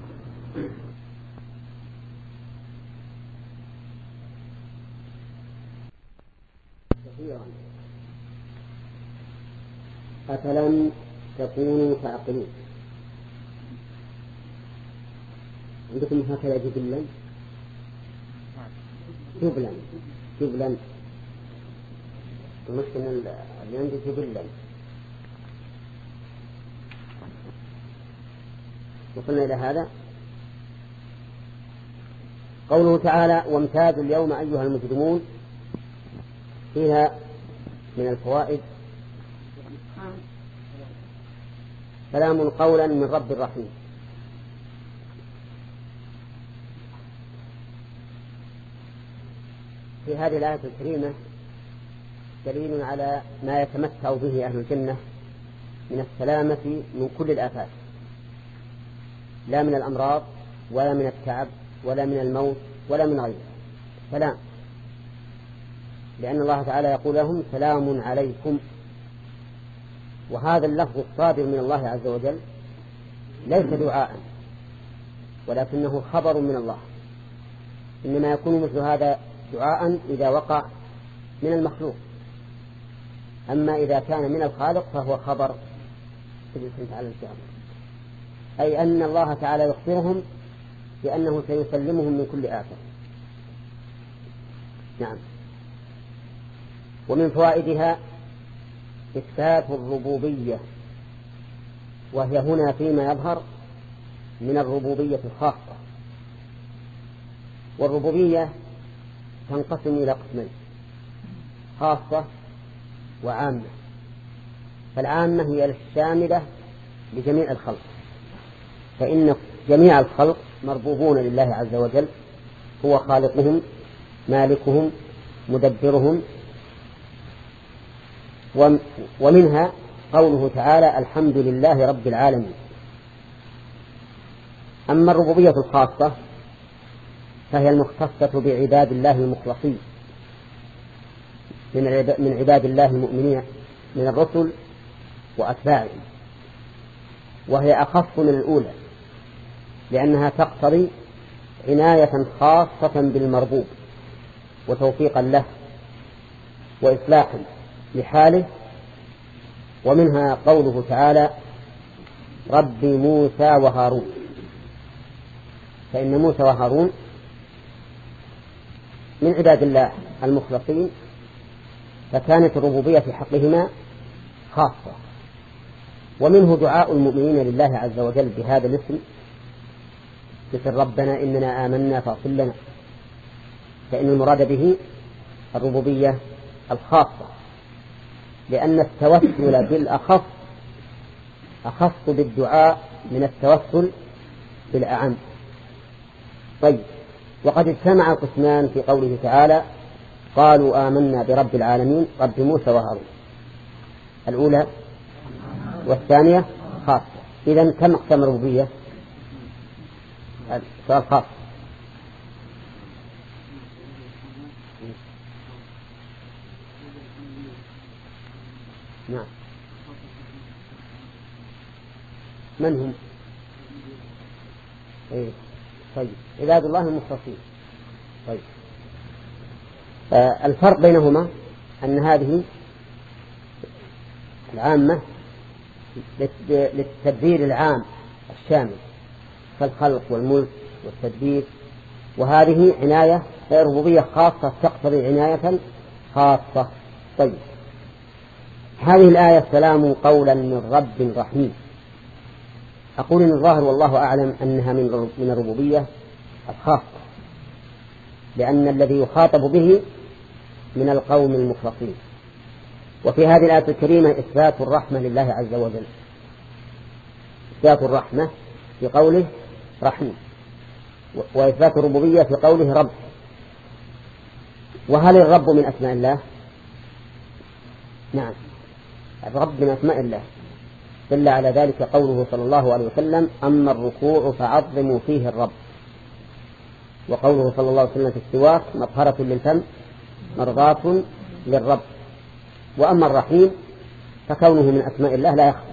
أفلم تكونوا تعقلون. عندكم هكذا جبلا جبلا جبلا المشكلة اللي عندي جبلا. وصلنا إلى هذا قوله تعالى وامتازوا اليوم أيها المجرمون. فيها من الفوائد سلام قولا من رب رحيم. في هذه الآية الكريمة دليل على ما يتمتع به أهل الجنة من السلامة من كل الآفات، لا من الأمراض ولا من التعب ولا من الموت ولا من غيره، سلام، لأن الله تعالى يقول لهم سلام عليكم. وهذا اللفظ الصادر من الله عز وجل ليس دعاء ولكنه خبر من الله، إنما يكون مثل هذا دعاء إذا وقع من المخلوق، أما إذا كان من الخالق فهو خبر على الكلام، أي أن الله تعالى يخبرهم بأنه سيسلمهم من كل آفة. نعم. ومن فوائدها إثبات الربوبية، وهي هنا فيما يظهر من الربوبية الخاصة. والربوبية تنقسم إلى قسمين، خاصة وعامة. فالعامة هي الشاملة لجميع الخلق، فإن جميع الخلق مربوبون لله عز وجل، هو خالقهم مالكهم مدبرهم. ومنها قوله تعالى الحمد لله رب العالمين. أما الربوبية الخاصة فهي المختصة بعباد الله المخلصين من عباد الله المؤمنين من الرسل وأتباعهم، وهي أخف من الأولى لأنها تقتضي عناية خاصة بالمربوب وتوفيقا له وإصلاحا لحاله. ومنها قوله تعالى رب موسى وهارون، فإن موسى وهارون من عباد الله المخلصين، فكانت الربوبية في حقهما خاصة. ومنه دعاء المؤمنين لله عز وجل بهذا الاسم، مثل ربنا إننا آمنا فاغفر لنا، فإن المراد به الربوبية الخاصة، لأن التوسل بالأخص أخص بالدعاء من التوسل بالأعم. طيب، وقد اجتمع قسمان في قوله تعالى قالوا آمنا برب العالمين رب موسى وهارون، الأولى والثانية خاصة. إذن كم أقسام الربوبية؟ سؤال خاص. نعم. من هم؟ إيه. طيب، عباد الله المخلصين. طيب، آه الفرق بينهما أن هذه العامة للتدبير العام الشامل كالخلق والملك والتدبير، وهذه عناية ربوبية خاصة تقتضي عناية خاصة. طيب، هذه الآية سلام قولا من رب رحيم. أقول إن الظاهر والله أعلم أنها من الربوبية الخاصة، لأن الذي يخاطب به من القوم المخلصين. وفي هذه الآية الكريمة إثبات الرحمة لله عز وجل، إثبات الرحمة في قوله رحيم، وإثبات الربوبية في قوله رب. وهل الرب من أسماء الله؟ نعم، الرب من أسماء الله، دل على ذلك قوله صلى الله عليه وسلم أما الركوع فعظموا فيه الرب، وقوله صلى الله عليه وسلم في السواك مطهرة للفم مرضاة للرب. وأما الرحيم فكونه من أسماء الله لا يخفى.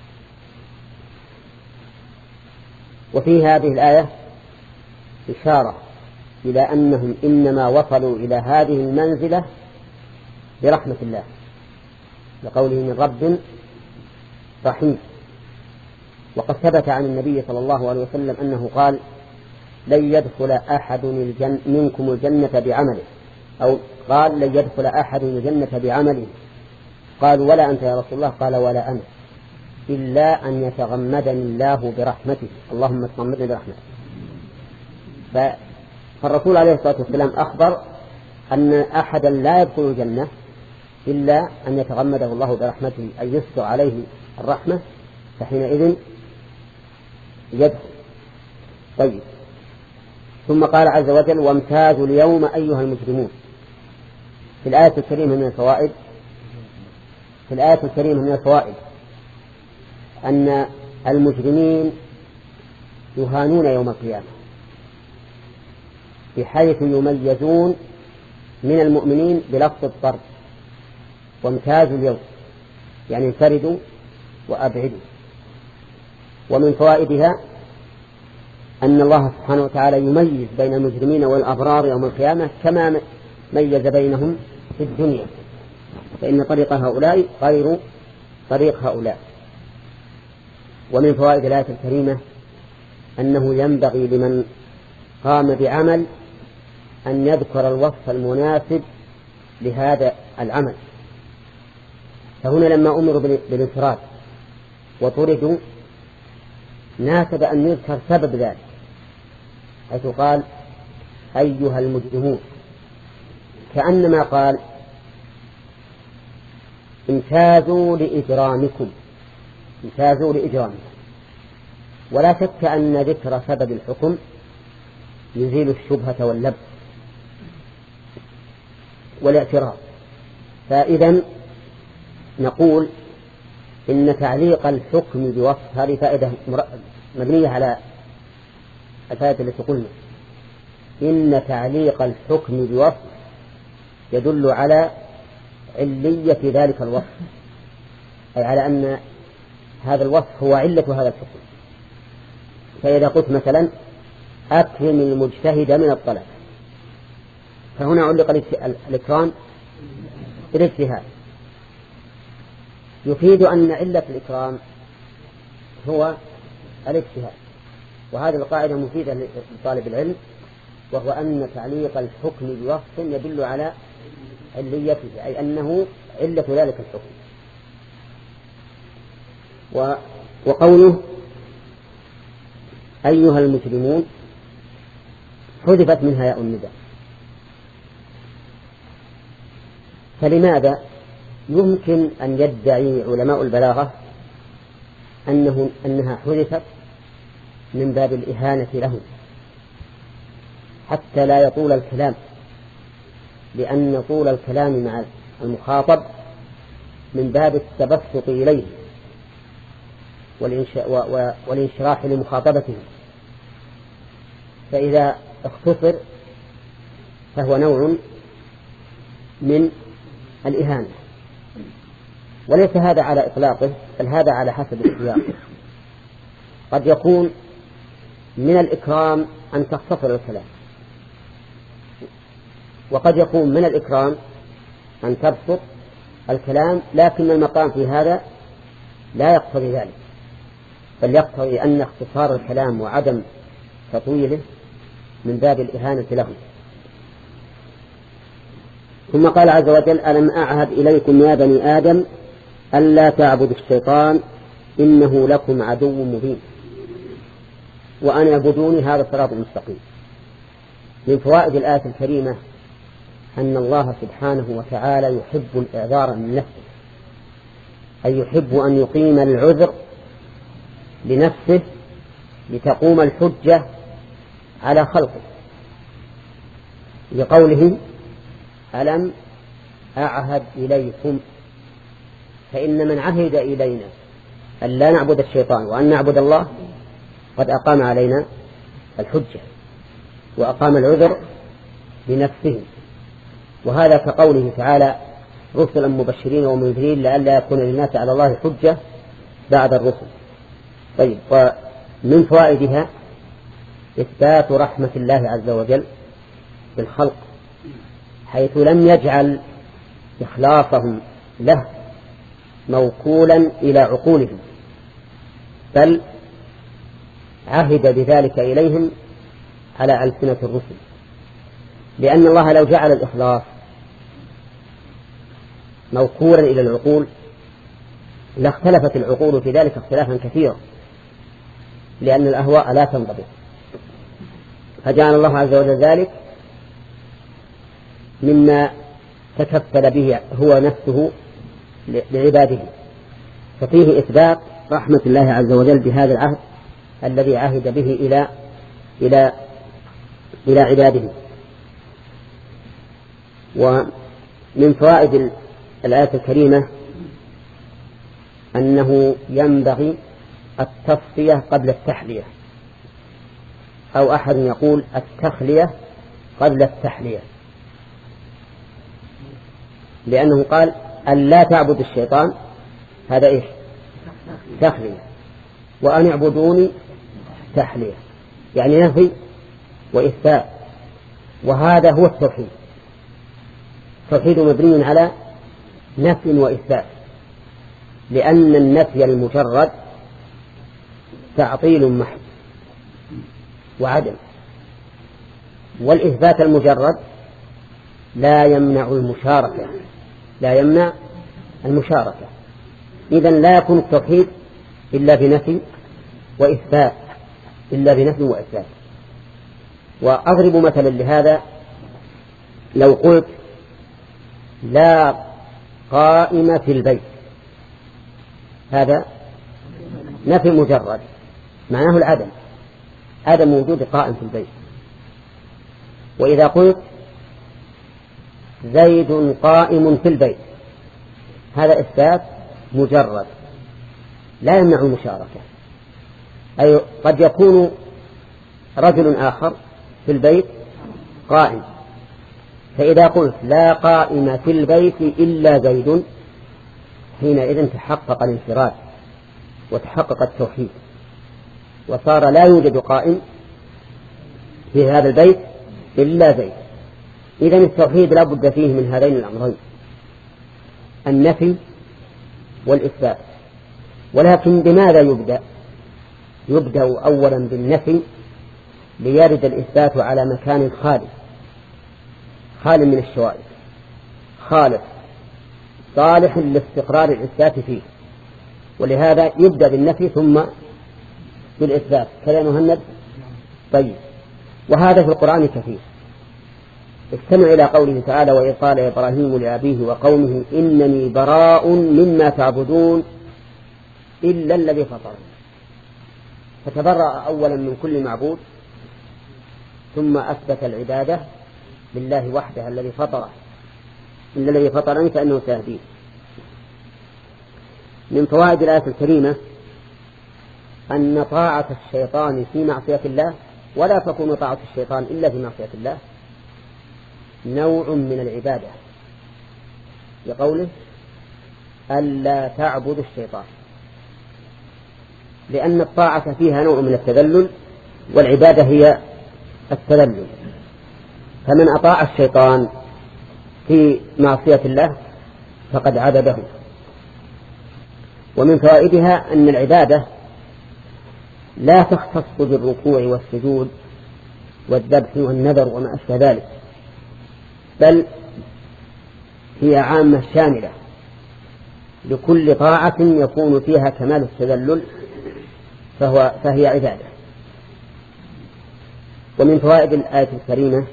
وفي هذه الآية إشارة إلى أنهم إنما وصلوا إلى هذه المنزلة برحمة الله، لقوله من رب رحيم. وقد ثبت عن النبي صلى الله عليه وسلم أنه قال لن يدخل أحد الجن منكم الجنة بعمله، أو قال لن يدخل أحد الجنة بعمله، قالوا ولا أنت يا رسول الله؟ قال ولا أنا، إلا أن يتغمدني الله برحمته، اللهم تغمدني برحمته. فالرسول عليه الصلاة والسلام أخبر أن أحدا لا يدخل الجنة إلا أن يتغمده الله برحمته، أن يسدع عليه الرحمة، فحينئذ يدخل. طيب، ثم قال عز وجل وامتازوا اليوم أيها المجرمون. في الآية الكريمة من الفوائد في الآية الكريمة من الفوائد أن المجرمين يهانون يوم القيامة بحيث يميزون من المؤمنين بلفظ الضرب وامتازوا اليوم، يعني انفردوا وأبعدوا. ومن فوائدها أن الله سبحانه وتعالى يميز بين المجرمين والأبرار يوم القيامة كما ميز بينهم في الدنيا، فإن طريق هؤلاء غير طريق هؤلاء. ومن فوائد الآية الكريمة أنه ينبغي لمن قام بعمل أن يذكر الوصف المناسب لهذا العمل. فهنا لما أمروا بالانفراد وطردوا ناسب أن يذكر سبب ذلك، حيث قال أيها المجرمون، كأنما قال امتازوا لإجرامكم امتازوا لإجرامكم. ولا شك أن ذكر سبب الحكم يزيل الشبهة واللبس والاعتراض. فإذا نقول إن تعليق الحكم بوصف، هذه فائدة مبنية على الفائدة التي قلنا، إن تعليق الحكم بوصف يدل على علية ذلك الوصف، أي على أن هذا الوصف هو علة هذا الحكم. فإذا قلت مثلا أكرم المجتهد من الطلب، فهنا علق الإكرام بالاجتهاد، يفيد أن علة الإكرام هو الاجتهاد. وهذه القاعدة مفيدة لطالب العلم، وهو أن تعليق الحكم بوصف يدل على عليته، أي أنه علة ذلك الحكم. وقوله أيها المجرمون حذفت منها ياء النداء. فلماذا؟ يمكن أن يدعي علماء البلاغة أنه أنها حذفت من باب الإهانة لهم حتى لا يطول الكلام، لأن طول الكلام مع المخاطب من باب التبسط إليه والانشراح لمخاطبته، فإذا اختصر فهو نوع من الإهانة. وليس هذا على إطلاقه، بل هذا على حسب السياق. قد يكون من الإكرام أن تختصر الكلام، وقد يكون من الإكرام أن تبسط الكلام، لكن المقام في هذا لا يقتضي ذلك، بل يقتضي أن اختصار الكلام وعدم تطويله من باب الإهانة له. ثم قال عز وجل ألم أعهد إليكم يا بني آدم ألا تعبدوا الشيطان إنه لكم عدو مبين وأن اعبدوني هذا صراط مستقيم. من فوائد الآية الكريمة أن الله سبحانه وتعالى يحب الإعذار من نفسه، أي يحب أن يقيم العذر لنفسه لتقوم الحجة على خلقه، لقوله ألم أعهد إليكم، فإن من عهد إلينا أن لا نعبد الشيطان وأن نعبد الله قد أقام علينا الحجة وأقام العذر لنفسه. وهذا كقوله تعالى رسلا مبشرين ومنذرين لئلا يكون للناس على الله حجة بعد الرسل. طيب، ومن فوائدها إثبات رحمة الله عز وجل بالخلق، حيث لم يجعل إخلاصهم له موكولا إلى عقولهم، بل عهد بذلك إليهم على ألسنة الرسل، لأن الله لو جعل الإخلاص موكولا إلى العقول لاختلفت العقول في ذلك اختلافا كثيرا، لأن الأهواء لا تنضبط، فجعل الله عز وجل ذلك مما تكفل به هو نفسه لعباده. ففيه إثبات رحمة الله عز وجل بهذا العهد الذي عهد به إلى إلى إلى عباده. من فوائد الآية الكريمة أنه ينبغي التصفية قبل التحلية، أو أحد يقول التخلية قبل التحلية، لأنه قال أن لا تعبد الشيطان، هذا إيش؟ تخلية، وأن يعبدوني تحلية، يعني نفي وإثبات، وهذا هو التوحيد. التوحيد مبني على نفي وإثبات، لأن النفي المجرد تعطيل محض وعدم، والإثبات المجرد لا يمنع المشاركة لا يمنع المشاركة إذن لا يكون التوحيد إلا بنفي وإثبات إلا بنفي وإثبات. وأضرب مثلا لهذا، لو قلت لا قائمة في البيت، هذا نفي مجرد معناه العدم، عدم وجود قائم في البيت. وإذا قلت زيد قائم في البيت، هذا إثبات مجرد لا يمنع المشاركة، أي قد يكون رجل آخر في البيت قائم، فإذا قلت لا قائم في البيت إلا زيد، حينئذ تحقق الانفراد وتحقق التوحيد، وصار لا يوجد قائم في هذا البيت إلا زيد. إذن التوحيد لا بد فيه من هذين الأمرين، النفي والإثبات. ولكن بماذا يبدأ؟ يبدأ أولا بالنفي ليرد الإثبات على مكان خالي خال من الشوائب، خالص صالح لاستقرار الإثبات فيه، ولهذا يبدأ بالنفي ثم بالإثبات. كلام مهند طيب. وهذا في القرآن كثير. استمع إلى قوله تعالى: وإذ قال إبراهيم لأبيه وقومه إنني براء مما تعبدون إلا الذي فطرني. فتبرأ أولا من كل معبود، ثم أثبت العبادة لله وحده الذي فطره، إلا الذي فطرني فإنه سيهديه. من فوائد الآية الكريمة أن طاعة الشيطان في معصية الله، ولا تكون طاعة الشيطان إلا في معصية الله، نوع من العبادة، لقوله ألا تعبد الشيطان، لأن الطاعة فيها نوع من التذلل، والعبادة هي التذلل. فمن أطاع الشيطان في معصية الله فقد عبده. ومن فوائدها أن العبادة لا تختص بالركوع والسجود والذبح والنذر وما أشبه ذلك، بل هي عامة شاملة لكل طاعة يكون فيها كمال التذلل فهو فهي عبادة. ومن فوائد الآية الكريمة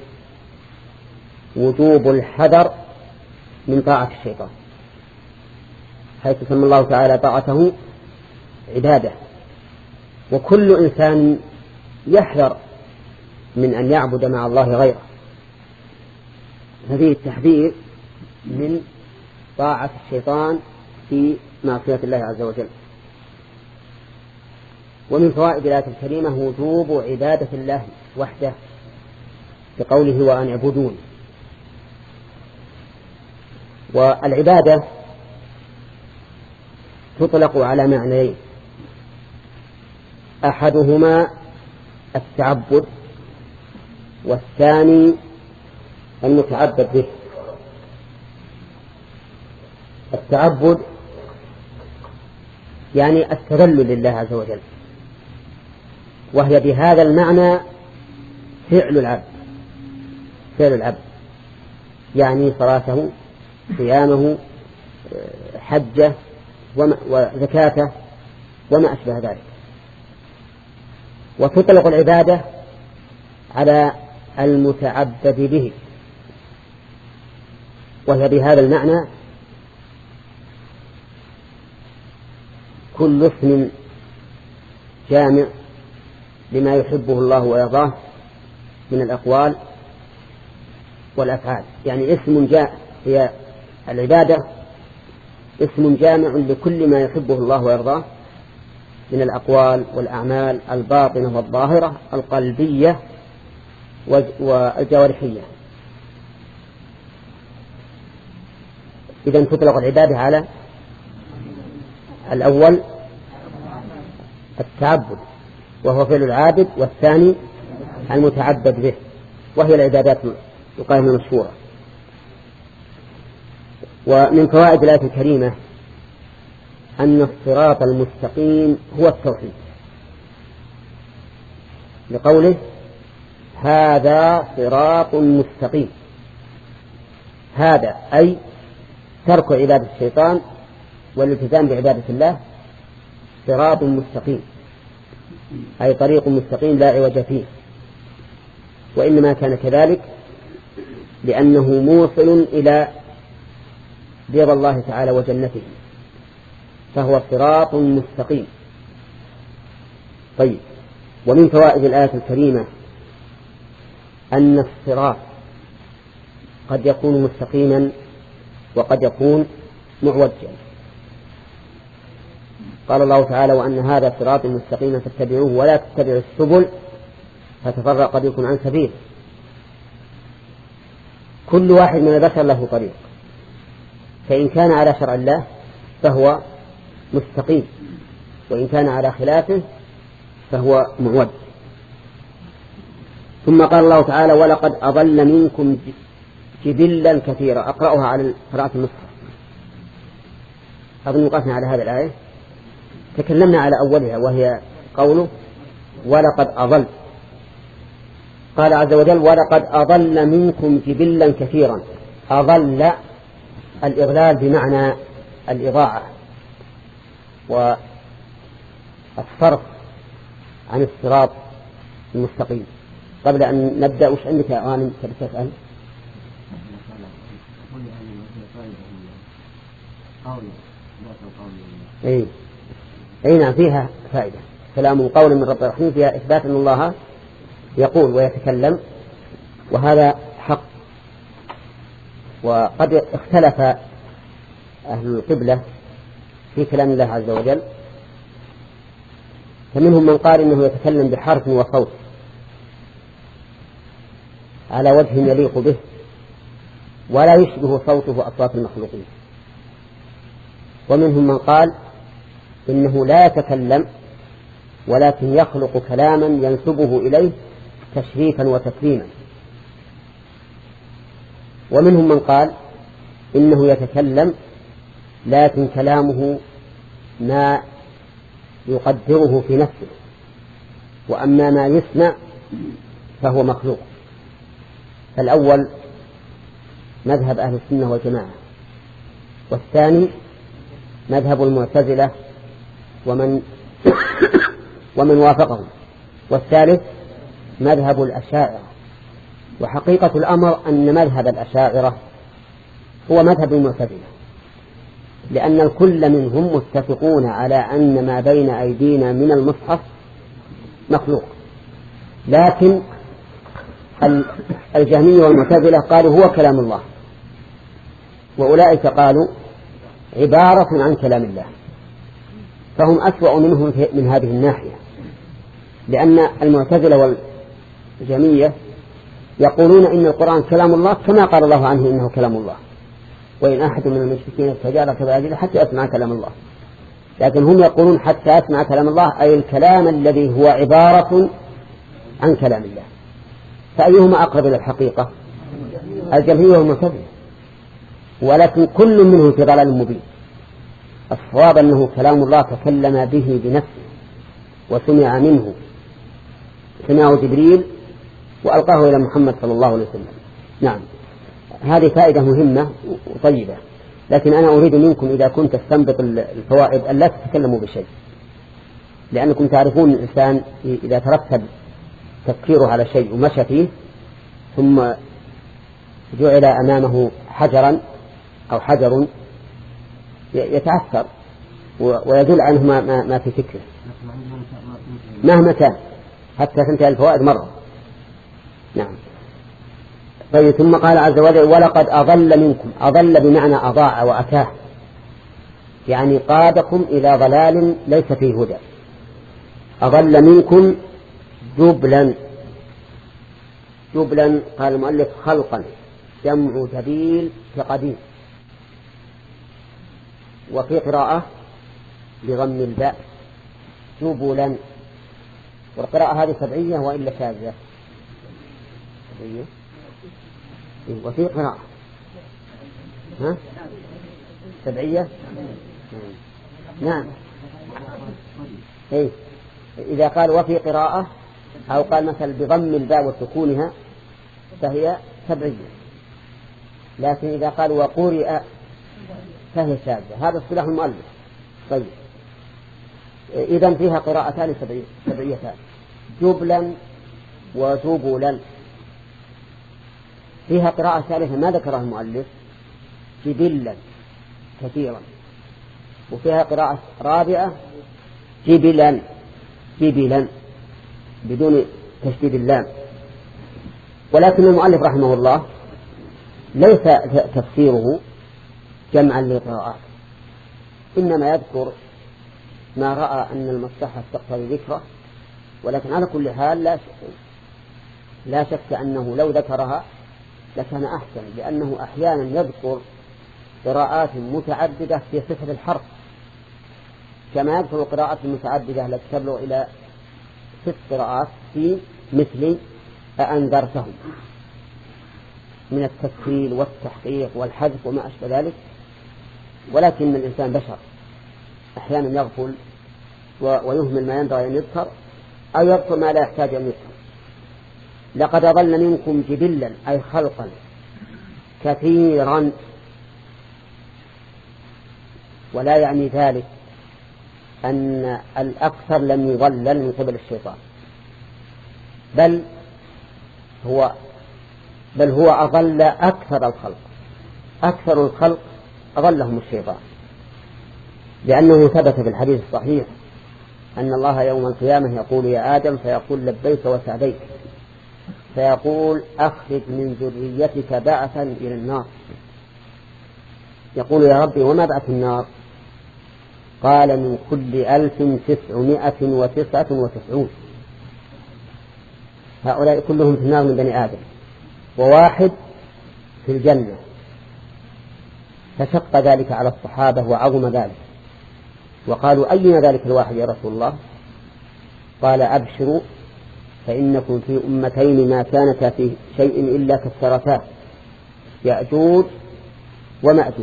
وجوب الحذر من طاعة الشيطان، حيث سمى الله تعالى طاعته عبادة، وكل إنسان يحذر من أن يعبد مع الله غيره. هذه التحذير من طاعة الشيطان في معصية الله عز وجل. ومن فوائد الآية الكريمة وجوب عبادة الله وحده بقوله وأن اعبدون. والعبادة تطلق على معنيين: أحدهما التعبد، والثاني المتعبد به. التعبد يعني التذلل لله عز وجل، وهي بهذا المعنى فعل العبد فعل العبد يعني صلاته، صيامه، حجه وزكاته وما أشبه ذلك. وتطلق العبادة على المتعبد به، وهي بهذا المعنى كل اسم جامع لما يحبه الله ويرضاه من الأقوال والأفعال. يعني اسم جاء هي العبادة اسم جامع لكل ما يحبه الله ويرضاه من الأقوال والأعمال الباطنة والظاهرة القلبية والجوارحية. إذن تطلق العبادة على الأول التعبد وهو فعل العابد، والثاني المتعبد به، وهي العبادات القائمة المشهورة. ومن فوائد الآية الكريمة أن الصراط المستقيم هو التوحيد، لقوله هذا صراط مستقيم. هذا أي ترك عبادة الشيطان والالتزام بعبادة الله صراط مستقيم، أي طريق مستقيم لا عوج فيه، وإنما كان كذلك لأنه موصل إلى رضا الله تعالى وجنته، فهو صراط مستقيم. طيب، ومن فوائد الآية الكريمة أن الصراط قد يكون مستقيما وقد يكون معوجا. قال الله تعالى وأن هذا صراط مستقيما فاتبعوه ولا تتبعوا السبل فتفرق بكم عن سبيله. كل واحد من البشر له طريق، فإن كان على شرع الله فهو مستقيم، وإن كان على خلافه فهو معوج. ثم قال الله تعالى ولقد أضل منكم جبلا كثيرا. أقرأها على قراءة المصحف. أظن وقفنا على هذه الآية، تكلمنا على أولها وهي قوله ولقد أضل. قال عز وجل ولقد أضل منكم جبلا كثيرا. أضل الإضلال بمعنى الإضاعة والصرف عن الصراط المستقيم. قبل أن نبدأ وش عندك يا غانم تسأل؟ اي اي نعم فيها فائدة. كلام قول من رب الرحيم فيها إثبات أن الله يقول ويتكلم، وهذا حق. وقد اختلف أهل القبلة في كلام الله عز وجل، فمنهم من قال إنه يتكلم بحرف وصوت على وجه يليق به ولا يشبه صوته أصوات المخلوقين، ومنهم من قال إنه لا يتكلم ولكن يخلق كلاما ينسبه إليه تشريفا وتكريما، ومنهم من قال إنه يتكلم لكن كلامه ما يقدره في نفسه، وأما ما يسمع فهو مخلوق. فالأول مذهب أهل السنة والجماعة، والثاني مذهب المعتزلة ومن ومن وافقهم، والثالث مذهب الأشاعرة. وحقيقة الأمر أن مذهب الأشاعرة هو مذهب المعتزلة، لأن الكل منهم متفقون على أن ما بين أيدينا من المصحف مخلوق، لكن الجهمية والمعتزلة قالوا هو كلام الله، وأولئك قالوا عبارة عن كلام الله، فهم أسوأ منهم من هذه الناحية، لأن المعتزلة والجهمية يقولون إن القرآن كلام الله كما قال الله عنه إنه كلام الله، وإن أحد من المشركين استجارك فأجل حتى أسمع كلام الله، لكن هم يقولون حتى أسمع كلام الله أي الكلام الذي هو عبارة عن كلام الله. فأيهما أقرب إلى الحقيقة؟ الجهمية والمعتزلة، ولكن كل منهم في ضلال مبين. الصواب أنه كلام الله تكلم به بنفسه وسمع منه، سمعه جبريل وألقاه إلى محمد صلى الله عليه وسلم. نعم، هذه فائدة مهمة وطيبة، لكن أنا أريد منكم إذا كنت تستنبط الفوائد أن لا تتكلموا بشيء، لأنكم تعرفون الإنسان إذا ترتب تفكيره على شيء ومشى فيه ثم جعل أمامه حجرا أو حجر يتعثر ويدل عنه ما, ما, ما في فكره مهما كان حتى تنتهي الفوائد مرة. نعم. طيب ثم قال عز وجل ولقد أضل منكم. أضل بمعنى أضاع وأتاه، يعني قادكم إلى ضلال ليس فيه هدى. أضل منكم جبلا. جبلا قال المؤلف خلقا، جمع جبيل كقديم. وفي قراءة بضم الباء جبلا، والقراءة هذه سبعية وإلا شاذة. وفي قراءة ها سبعية نعم. إيه إذا قال وفي قراءة أو قال مثل بضم الباء وسكونها فهي سبعية، لكن إذا قال وقرئ فهي شاذة. هذا اصطلاح المؤلف. طيب إذن فيها قراءتان سبعيتان جبلا وجبلا. فيها قراءة ثالثة ما ذكرها المؤلف جبلا كثيرا، وفيها قراءة رابعة جبلا جبلا بدون تشديد اللام. ولكن المؤلف رحمه الله ليس تفسيره جمعا للقراءات، إنما يذكر ما رأى أن المصلحة تقتضي ذكره. ولكن على كل حال لا شك, لا شك أنه لو ذكرها لكان أحسن، لأنه أحيانا يذكر قراءات متعددة في صفة الحرف، كما يذكر قراءات متعددة التي تبلغ إلى ست قراءات في مثل أأنذرتهم من التفصيل والتحقيق والحذف وما أشبه ذلك. ولكن الإنسان بشر أحيانا يغفل ويهمل ما ينبغي أن يذكر أو يذكر ما لا يحتاج أن يذكر. لقد أضل منكم جبلا أي خلقا كثيرا، ولا يعني ذلك أن الأكثر لم يضلل من قبل الشيطان، بل هو بل هو أضل أكثر الخلق. أكثر الخلق أضلهم الشيطان، لأنه ثبت في الحديث الصحيح أن الله يوم القيامة يقول يا آدم فيقول لبيك وسعديك، فيقول أخرج من ذريتك بعثا إلى النار. يقول يا ربي وما بعث النار؟ قال من كل ألف تسعمائة وتسعة وتسعون. هؤلاء كلهم في النار من بني آدم وواحد في الجنة. فشق ذلك على الصحابة وعظم ذلك، وقالوا أين ذلك الواحد يا رسول الله؟ قال أبشروا فإنكم في أمتين ما كانتا في شيء إلا كسرتا، يأجوج ومأجوج.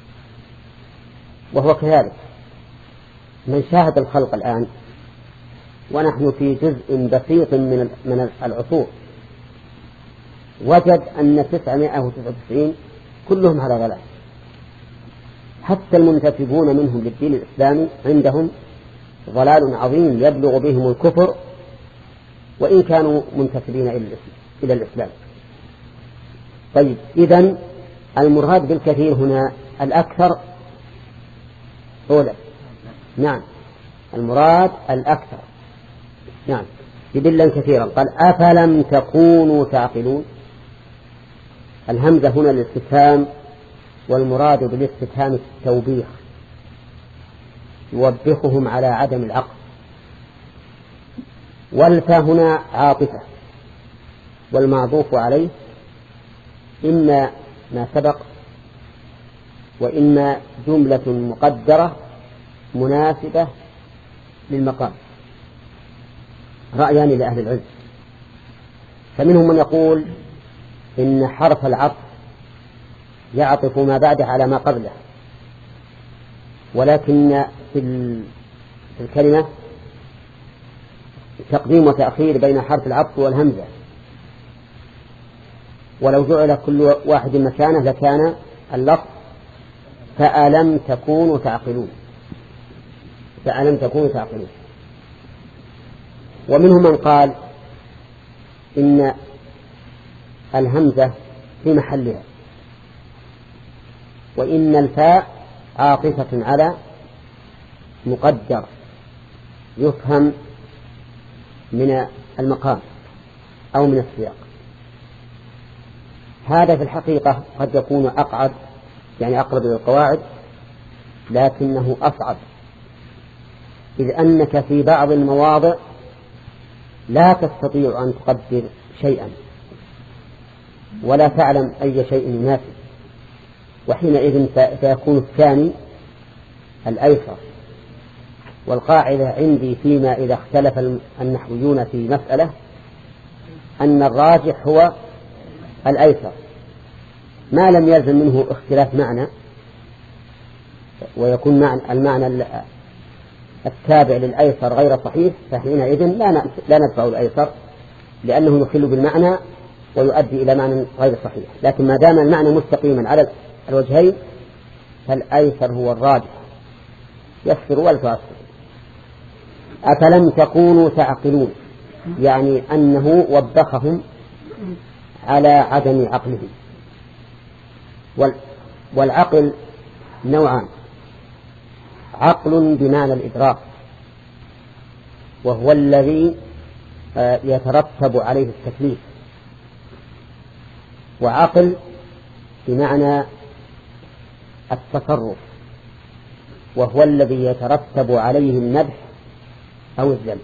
وهو كذلك. من شاهد الخلق الآن ونحن في جزء بسيط من من العصور وجد أن تسعمائة وتسعة وتسعين كلهم على ضلال. حتى المنتسبون منهم للدين الإسلامي عندهم ضلال عظيم يبلغ بهم الكفر وإن كانوا منتسبين إلى الإسلام. طيب إذن المراد بالكثير هنا الأكثر أولا. نعم المراد الأكثر. نعم جبلا كثيرا. قال أفلم تكونوا تعقلون. الهمزة هنا للاستفهام، والمراد بالاستفهام التوبيخ، يوبخهم على عدم العقل. والفاء هنا عاطفة، والمعطوف عليه إما ما سبق وإما جملة مقدرة مناسبة للمقام. رأيان لأهل العلم، فمنهم من يقول إن حرف العطف يعطف ما بعده على ما قبله، ولكن في الكلمة تقديم وتأخير بين حرف العطف والهمزة، ولو جعل كل واحد مكانه لكان اللفظ فألم تكونوا تعقلون. فألم تكونوا تعقلون. ومنهم من قال إن الهمزة في محلها، وإن الفاء عاطفة على مقدر يفهم من المقام أو من السياق. هذا في الحقيقة قد يكون أقعد، يعني أقرب إلى القواعد، لكنه أصعب، إذ أنك في بعض المواضع لا تستطيع أن تقدر شيئا ولا تعلم أي شيء يناسب، وحينئذ سيكون الثاني الأيسر. والقاعدة عندي فيما إذا اختلف النحويون في مسألة أن الراجح هو الأيسر، ما لم يلزم منه اختلاف معنى ويكون معنى المعنى التابع للأيسر غير صحيح، فحينئذ لا ندفع الأيسر لأنه يخل بالمعنى ويؤدي إلى معنى غير صحيح. لكن ما دام المعنى مستقيما على الوجهين فالأيسر هو الراجح، يسر ولا تعسر. أفلم تكونوا تعقلون، يعني أنه وبخهم على عدم عقله. والعقل نوعان: عقل بمعنى الإدراك وهو الذي يترتب عليه التكليف، وعقل بمعنى التصرف وهو الذي يترتب عليه المدح أو الذم.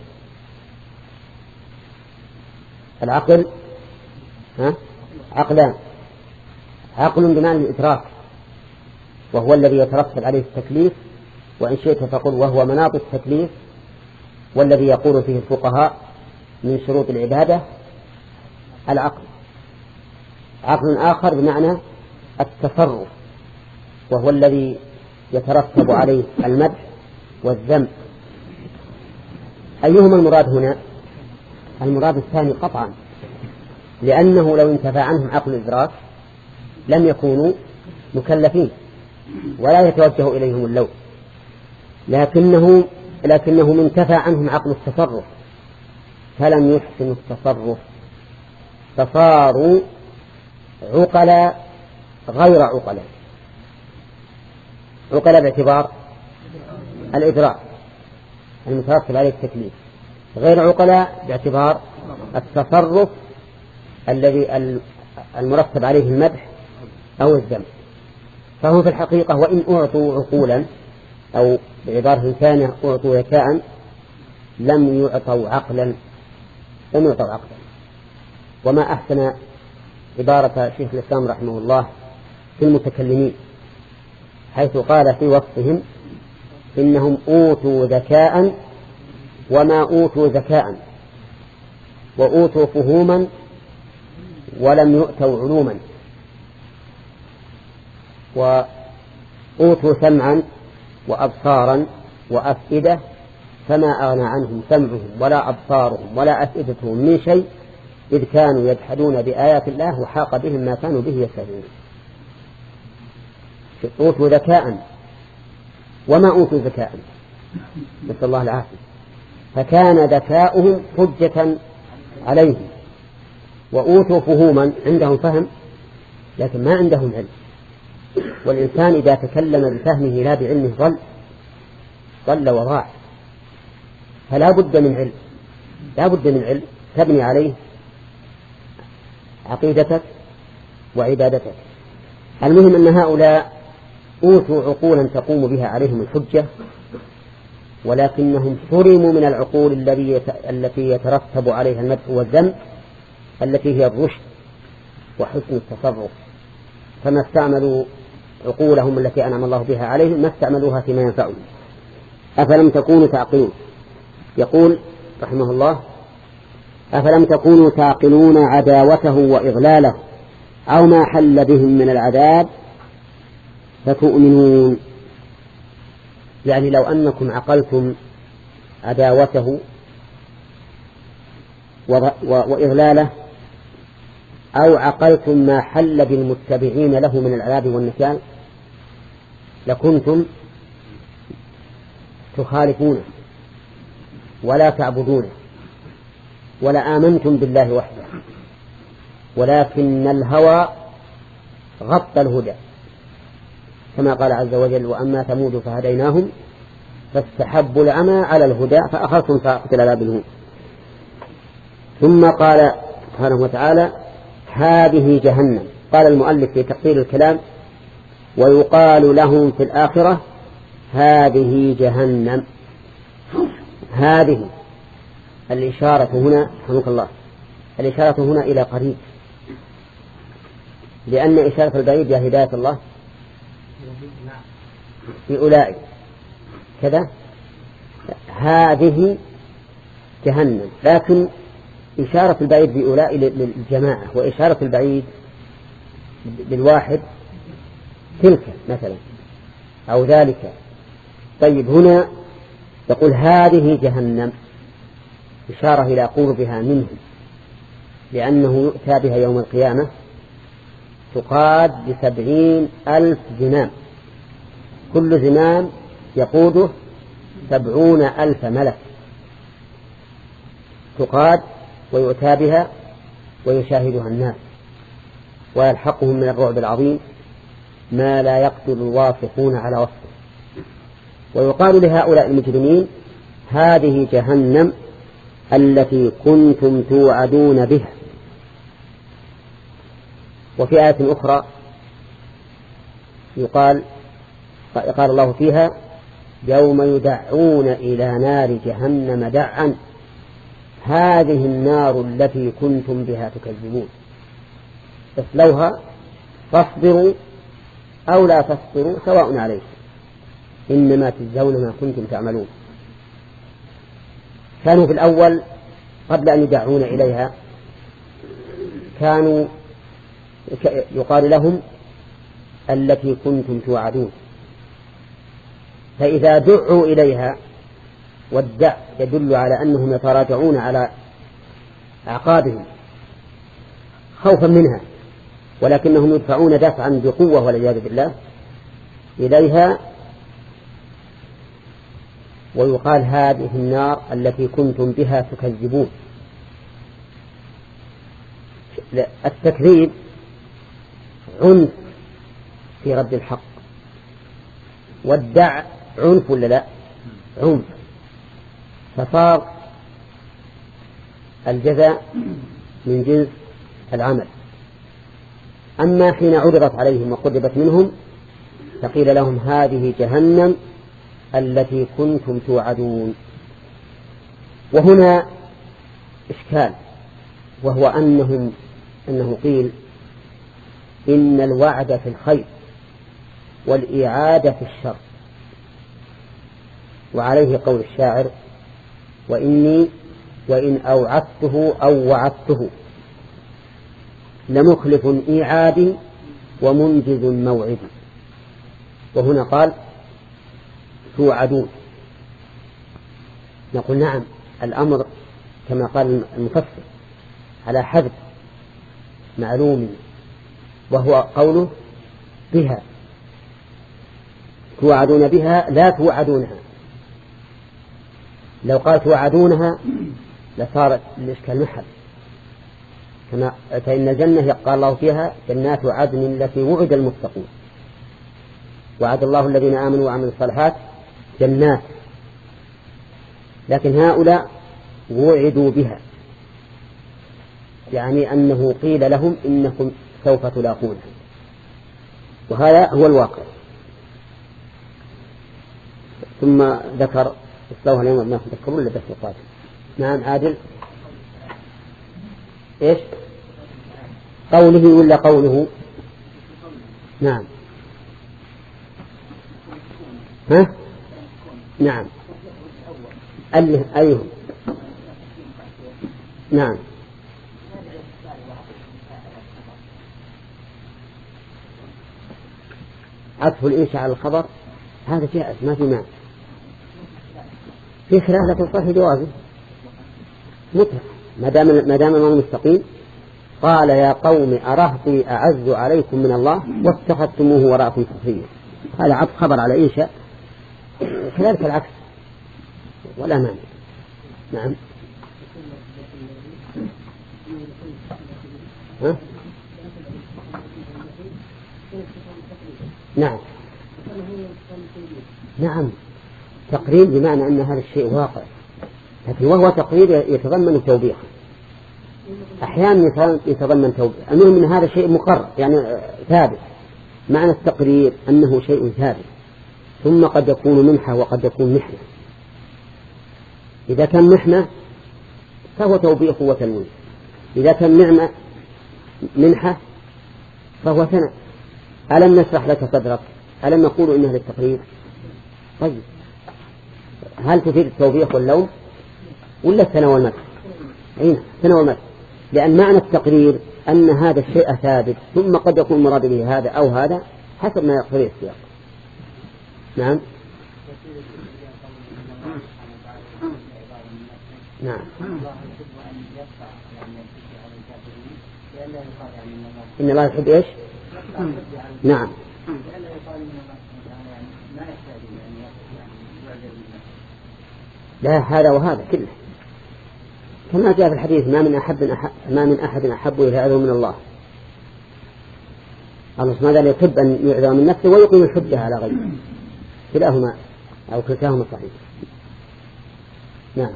العقل ها؟ عقلان: عقل بمعنى الإدراك وهو الذي يترتب عليه التكليف، وإن شئت فقل وهو مناط التكليف، والذي يقول فيه الفقهاء من شروط العبادة العقل. عقل آخر بمعنى التصرف وهو الذي يترتب عليه المدح والذم. أيهما المراد هنا؟ المراد الثاني قطعا، لأنه لو انتفى عنهم عقل الإدراك لم يكونوا مكلفين ولا يتوجه إليهم اللوم، لكنه لكنه انتفى عنهم عقل التصرف فلم يحسنوا التصرف فصاروا عقلاء غير عقلاء. عقلاء باعتبار الإدراك المترتب عليه التكليف، غير عقلاء باعتبار التصرف الذي المرتب عليه المدح أو الذم. فهم في الحقيقة وإن أعطوا عقولا أو بعبارة ثانية أعطوا ذكاء لم يعطوا عقلا لم يعطوا عقلا. وما أحسن عبارة شيخ الإسلام رحمه الله في المتكلمين حيث قال في وصفهم إنهم أوتوا ذكاء وما أوتوا ذكاء، وأوتوا فهوما ولم يؤتوا علوما، وأوتوا سمعا وأبصارا وأفئدة فما أغنى عنهم سمعهم ولا أبصارهم ولا أفئدتهم من شيء إذ كانوا يجحدون بآيات الله وحاق بهم ما كانوا به يستهزئون. أوتوا ذكاء وما أوتوا ذكاء، نسأل الله العافية، فكان ذكاؤهم حجة عليهم. وأوتوا فهوما، عندهم فهم لكن ما عندهم علم، والإنسان إذا تكلم بفهمه لا بعلمه ضل ضل وضاع. فلا بد من علم، لا بد من علم تبني عليه عقيدتك وعبادتك. المهم أن هؤلاء أوتوا عقولا تقوم بها عليهم الحجة، ولكنهم حرموا من العقول التي يترتب عليها المدح والذم التي هي الرشد وحسن التصرف، فما استعملوا عقولهم التي أنعم الله بها عليهم ما استعملوها فيما ينفعهم. أفلم تكونوا تعقلون. يقول رحمه الله: أفلم تكونوا تعقلون عداوته وإغلاله أو ما حل بهم من العذاب فتؤمنون. يعني لو أنكم عقلتم عداوته وإغلاله أو عقلتم ما حل بالمتبعين له من العذاب والنكال لكنتم تخالفونه ولا تعبدونه ولا آمنتم بالله وحده، ولكن الهوى غطى الهدى كما قال عز وجل: وأما ثمود فهديناهم فاستحبوا العمى على الهدى فأخذتم صاعقة العذاب الهون. ثم قال سبحانه وتعالى: هذه جهنم قال المؤلف في تقرير الكلام: ويقال لهم في الآخرة هذه جهنم. هذه الإشارة هنا رحمك الله، الإشارة هنا إلى قريب، لأن إشارة البعيد يا هداية الله في أولئك كذا هذه جهنم، لكن إشارة البعيد بأولئك للجماعة، وإشارة البعيد للواحد تلك مثلا أو ذلك. طيب هنا يقول هذه جهنم، إشارة إلى قربها منه، لأنه يؤتى بها يوم القيامة تقاد بسبعين ألف زمام، كل زمام يقوده سبعون ألف ملك، تقاد ويؤتى بها ويشاهدها الناس، ويلحقهم من الرعب العظيم ما لا يقدر الواثقون على وصفه. ويقال لهؤلاء المجرمين هذه جهنم التي كنتم توعدون بها. وفي آية أخرى يقال قال الله فيها يوم يدعون إلى نار جهنم دعا هذه النار التي كنتم بها تكذبون اصلوها فاصبروا أو لا تصبروا سواء عليكم إنما تجزون ما كنتم تعملون. كانوا في الأول قبل أن يدعون إليها كانوا يقال لهم التي كنتم توعدون، فإذا دعوا إليها، والدع يدل على أنهم يتراجعون على أعقابهم خوفا منها، ولكنهم يدفعون دفعا بقوة والعياذ بالله إليها، ويقال هذه النار التي كنتم بها تكذبون. التكذيب عنف في رد الحق، والدع عنف ولا لا؟ عنف، فصار الجزاء من جنس العمل. أما حين عرضت عليهم وقربت منهم فقيل لهم هذه جهنم التي كنتم توعدون. وهنا إشكال، وهو أنهم أنه قيل إن الوعد في الخير والإعادة في الشر، وعليه قول الشاعر وإني وإن أوعدته أو وعدته لمخلف إيعادي ومنجز موعدي. وهنا قال توعدون، نقول نعم الأمر كما قال المفسر على حذف معلوم، وهو قوله بها، توعدون بها لا توعدونها. لو قال توعدونها لصارت الإشكال محل، كما فإن الجنة قال الله فيها جنات عدن التي وعد المتقون، وعد الله الذين آمنوا وعملوا الصالحات جنات، لكن هؤلاء وعدوا بها، يعني أنه قيل لهم إنكم سوف تلاقونها، وهذا هو الواقع. ثم ذكر استوها اليوم ما تذكرون إلا بس القادم. نعم عادل، إيش قوله ولا قوله؟ نعم ها نعم أيهم نعم عطف الإنشاء على الخبر هذا جائز ما في معنى، في خلاف لكن صحيح جوازه مطلق ما دام ما دام الأمر مستقيم. قال يا قوم أرهطي أعز عليكم من الله واتخذتموه وراءكم سخريا، هذا عطف خبر على إنشاء، كذلك العكس ولا مانع. نعم ها؟ نعم نعم تقرير بمعنى أن هذا الشيء واقع، لكن وهو تقرير يتضمن توبيخا، أحيانا يتضمن توبيخ. المهم من هذا شيء مقرر يعني ثابت. معنى التقرير أنه شيء ثابت، ثم قد يكون منحة وقد يكون محنة. إذا كان محنة فهو توبيخ وتنويه، إذا كان نعمة منحة فهو ثناء. ألم نشرح لك صدرك؟ ألم نقول إنها للتقرير؟ طيب هل تفيد التوبيخ واللوم ولا الثناء والمدح؟ أين الثناء والمدح؟ لأن معنى التقرير أن هذا الشيء ثابت، ثم قد يكون مراد به هذا أو هذا حسب ما يقتضيه السياق. نعم نعم إن الله يحب إيش؟ نعم لا هذا وهذا كله كما جاء في الحديث ما من أحد أحب ما من أحد أحب إلى عذر من الله. الله سبحانه وتعالى يحب أن يعذر من نفسه ويقيم الحجة على غيره، كلاهما أو كلتاهما صحيح. نعم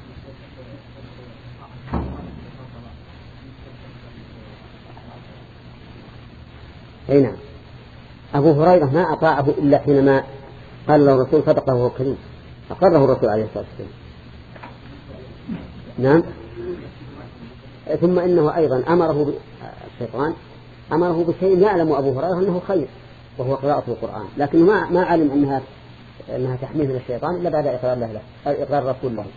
أي نعم. أبو هريرة ما أطاعه إلا حينما قال له الرسول صدقه وهو كريم، أقره الرسول عليه الصلاة والسلام. نعم. ثم إنه أيضا أمره الشيطان أمره بشيء يعلم أبو هريرة أنه خير وهو قراءة القرآن، لكنه ما ما علم أنها أنها تحميه من الشيطان إلا بعد إقرار له له إقرار الرسول له.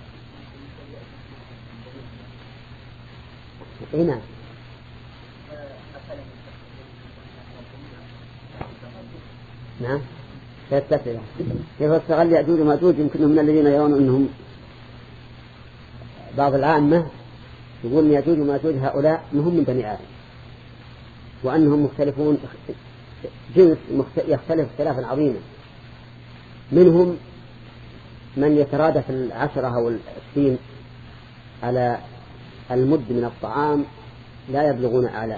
نعم. نعم فيستفعل كيف استغل يأجوج ومأجوج. يمكنهم من الذين يرون أنهم بعض العامة يقول يأجوج ومأجوج هؤلاء هم من بني آدم، وأنهم مختلفون جنس يختلف اختلافا عظيما. منهم من يترادف العشرة أو العشرين على المد من الطعام لا يبلغون أعلاه.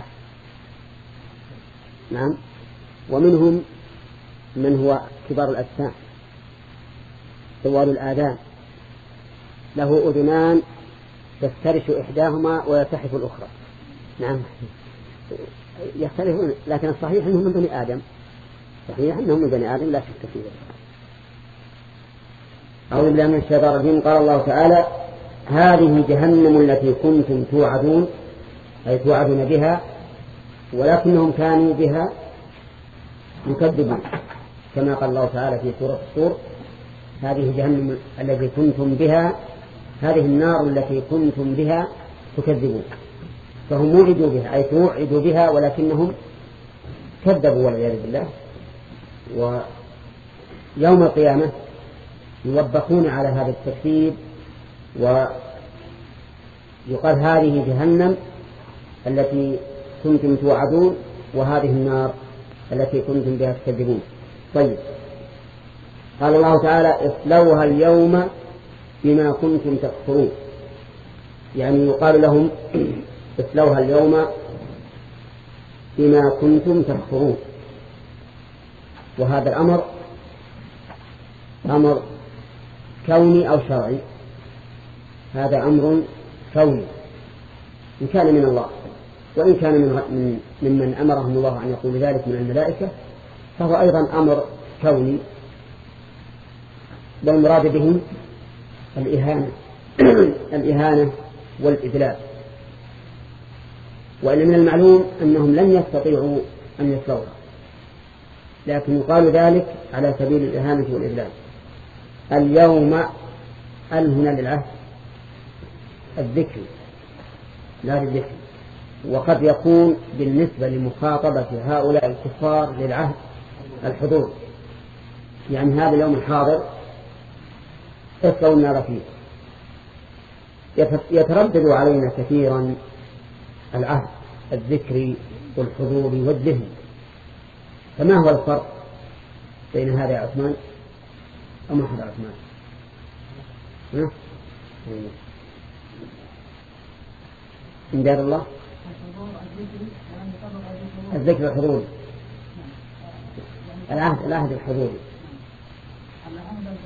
نعم. ومنهم من هو كبار الأجسام طوال الآذان له أذنان تفترش إحداهما ويلتحف الأخرى. نعم يختلفون، لكن الصحيح أنهم من بني آدم، صحيح أنهم من بني آدم لا شك فيه. أعوذ بالله من الشيطان الرجيم. قال الله تعالى هذه جهنم التي كنتم توعدون، أي توعدون بها ولكنهم كانوا بها يكذبون، كما قال الله تعالى في سورة الطور هذه جهنم التي كنتم بها، هذه النار التي كنتم بها تكذبون. فهم موعدوا بها أي توعدوا بها ولكنهم كذبوا والعياذ بالله. ويوم القيامة يوبخون على هذا التكذيب ويقال هذه جهنم التي كنتم توعدون وهذه النار التي كنتم بها تكذبون. طيب قال الله تعالى اصلوها اليوم بما كنتم تكفرون، يعني يقال لهم اصلوها اليوم بما كنتم تكفرون. وهذا الأمر أمر كوني أو شرعي؟ هذا أمر كوني إن كان من الله، وإن كان من ممن أمرهم الله أن يقول ذلك من الملائكة فهو أيضا أمر كوني، والمراد به الإهانة الإهانة والإذلال. وإن من المعلوم أنهم لن يستطيعوا أن يصلوها، لكن يقال ذلك على سبيل الإهانة والإذلال. اليوم ال هنا للعهد الذكر لا للذكر، وقد يكون بالنسبة لمخاطبة هؤلاء الكفار للعهد الحضور، يعني هذا اليوم الحاضر اصلوا النار فيه. يتردد علينا كثيرا العهد الذكري والحضور والذهن، فما هو الفرق بين هذا يا عثمان وما هذا عثمان؟ ها؟ إن دار الله الذكر الحضوري، العهد العهد الحضوري.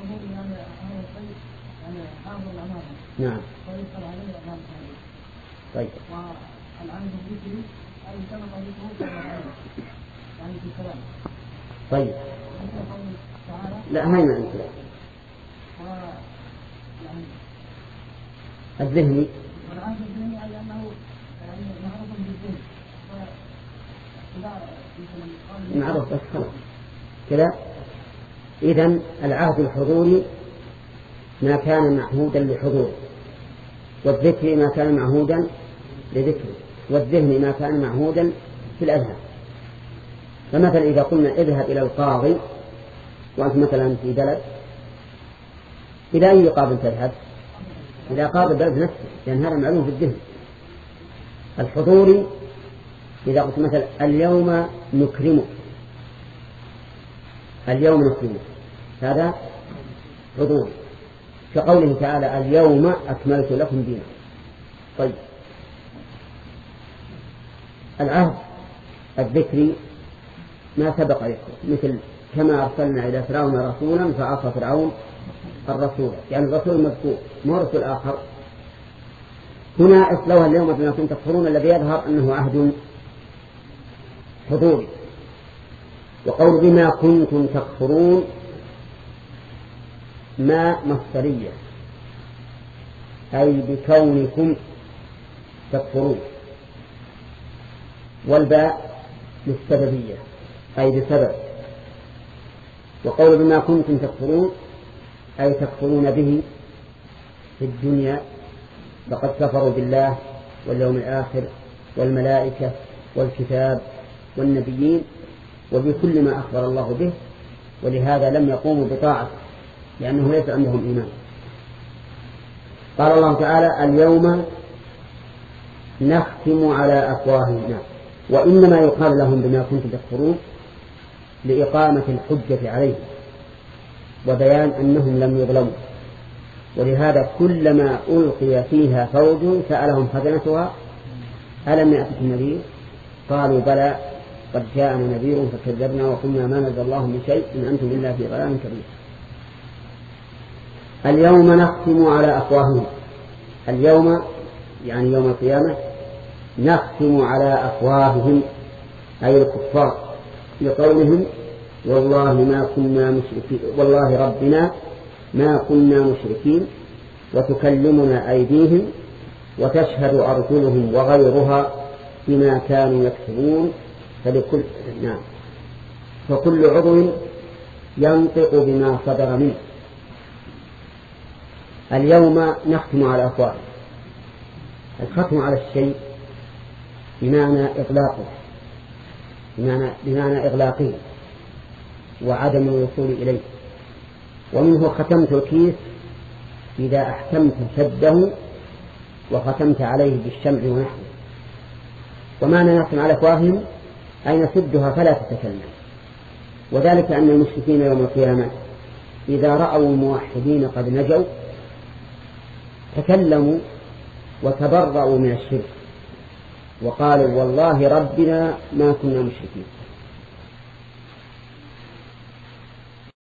نعم طيب. والعهد الذكري أي سبق ذكره يعني في الكلام. طيب. لا هاي ما عندي. الذهني. والعهد الذهني أي أنه يعني معروف بالذهن. معروف بس خلاص كذا. إذن العهد الحضوري ما كان معهودا لحضوره، والذكر ما كان معهودا لذكره، والذهن ما كان معهودا في الأذهان. فمثلا إذا قلنا اذهب إلى القاضي وأنت مثلا في بلد، إلى أي قاضي تذهب؟ إلى قاضي البلد نفسه، لأن هذا معلوم في الذهن. الحضوري إذا قلت مثلا اليوم نكرمك، اليوم نكرمك، هذا حضوري، كقوله تعالى اليوم أكملت لكم دينكم. طيب. العهد الذكري ما سبق ذكره، مثل كما أرسلنا إلى فرعون رسولا فعصى فرعون الرسول، يعني الرسول مذكور مو رسول آخر. هنا اصلوها اليوم بما كنتم تكفرون، الذي يظهر أنه عهد حضوري. وقول بما كنتم تكفرون ما مصدرية، أي بكونكم تكفرون، والباء للسببية أي بسبب. وقول بما كنتم تكفرون أي تكفرون به في الدنيا، لقد كفروا بالله واليوم الآخر والملائكة والكتاب والنبيين وبكل ما أخبر الله به، ولهذا لم يقوموا بطاعة لأنه ليس عندهم إيمان. قال الله تعالى اليوم نختم على أفواههم، وإنما يقال لهم بما كنتم تكفرون لإقامة الحجة عليهم وبيان أنهم لم يظلموا. ولهذا كلما ألقي فيها فوج سألهم خزنتها ألم يأتكم نذير قالوا بلى قد جاءنا نذير فكذبنا وقلنا ما نزل الله من شيء إن أنتم إلا في ضلال كبير. اليوم نختم على أفواههم، اليوم يعني يوم القيامة نختم على أفواههم أي الكفار لقولهم والله ما كنا مشركين، والله ربنا ما كنا مشركين، وتكلمنا أيديهم وتشهد أرجلهم وغيرها بما كانوا يكسبون، فلكل نعم فكل عضو ينطق بما صدر منه. اليوم نختم على أفواههم، الختم على الشيء بمعنى إغلاقه، بمعنى, بمعنى إغلاقه وعدم الوصول إليه. ومنه ختمت الكيس إذا أحكمت شده وختمت عليه بالشمع ونحوه. ومعنى نختم على أفواههم أي نسدها فلا تتكلم. وذلك أن المشركين يوم القيامة إذا رأوا الموحدين قد نجوا تكلموا وتبرأوا من الشرك وقالوا والله ربنا ما كنا مشركين.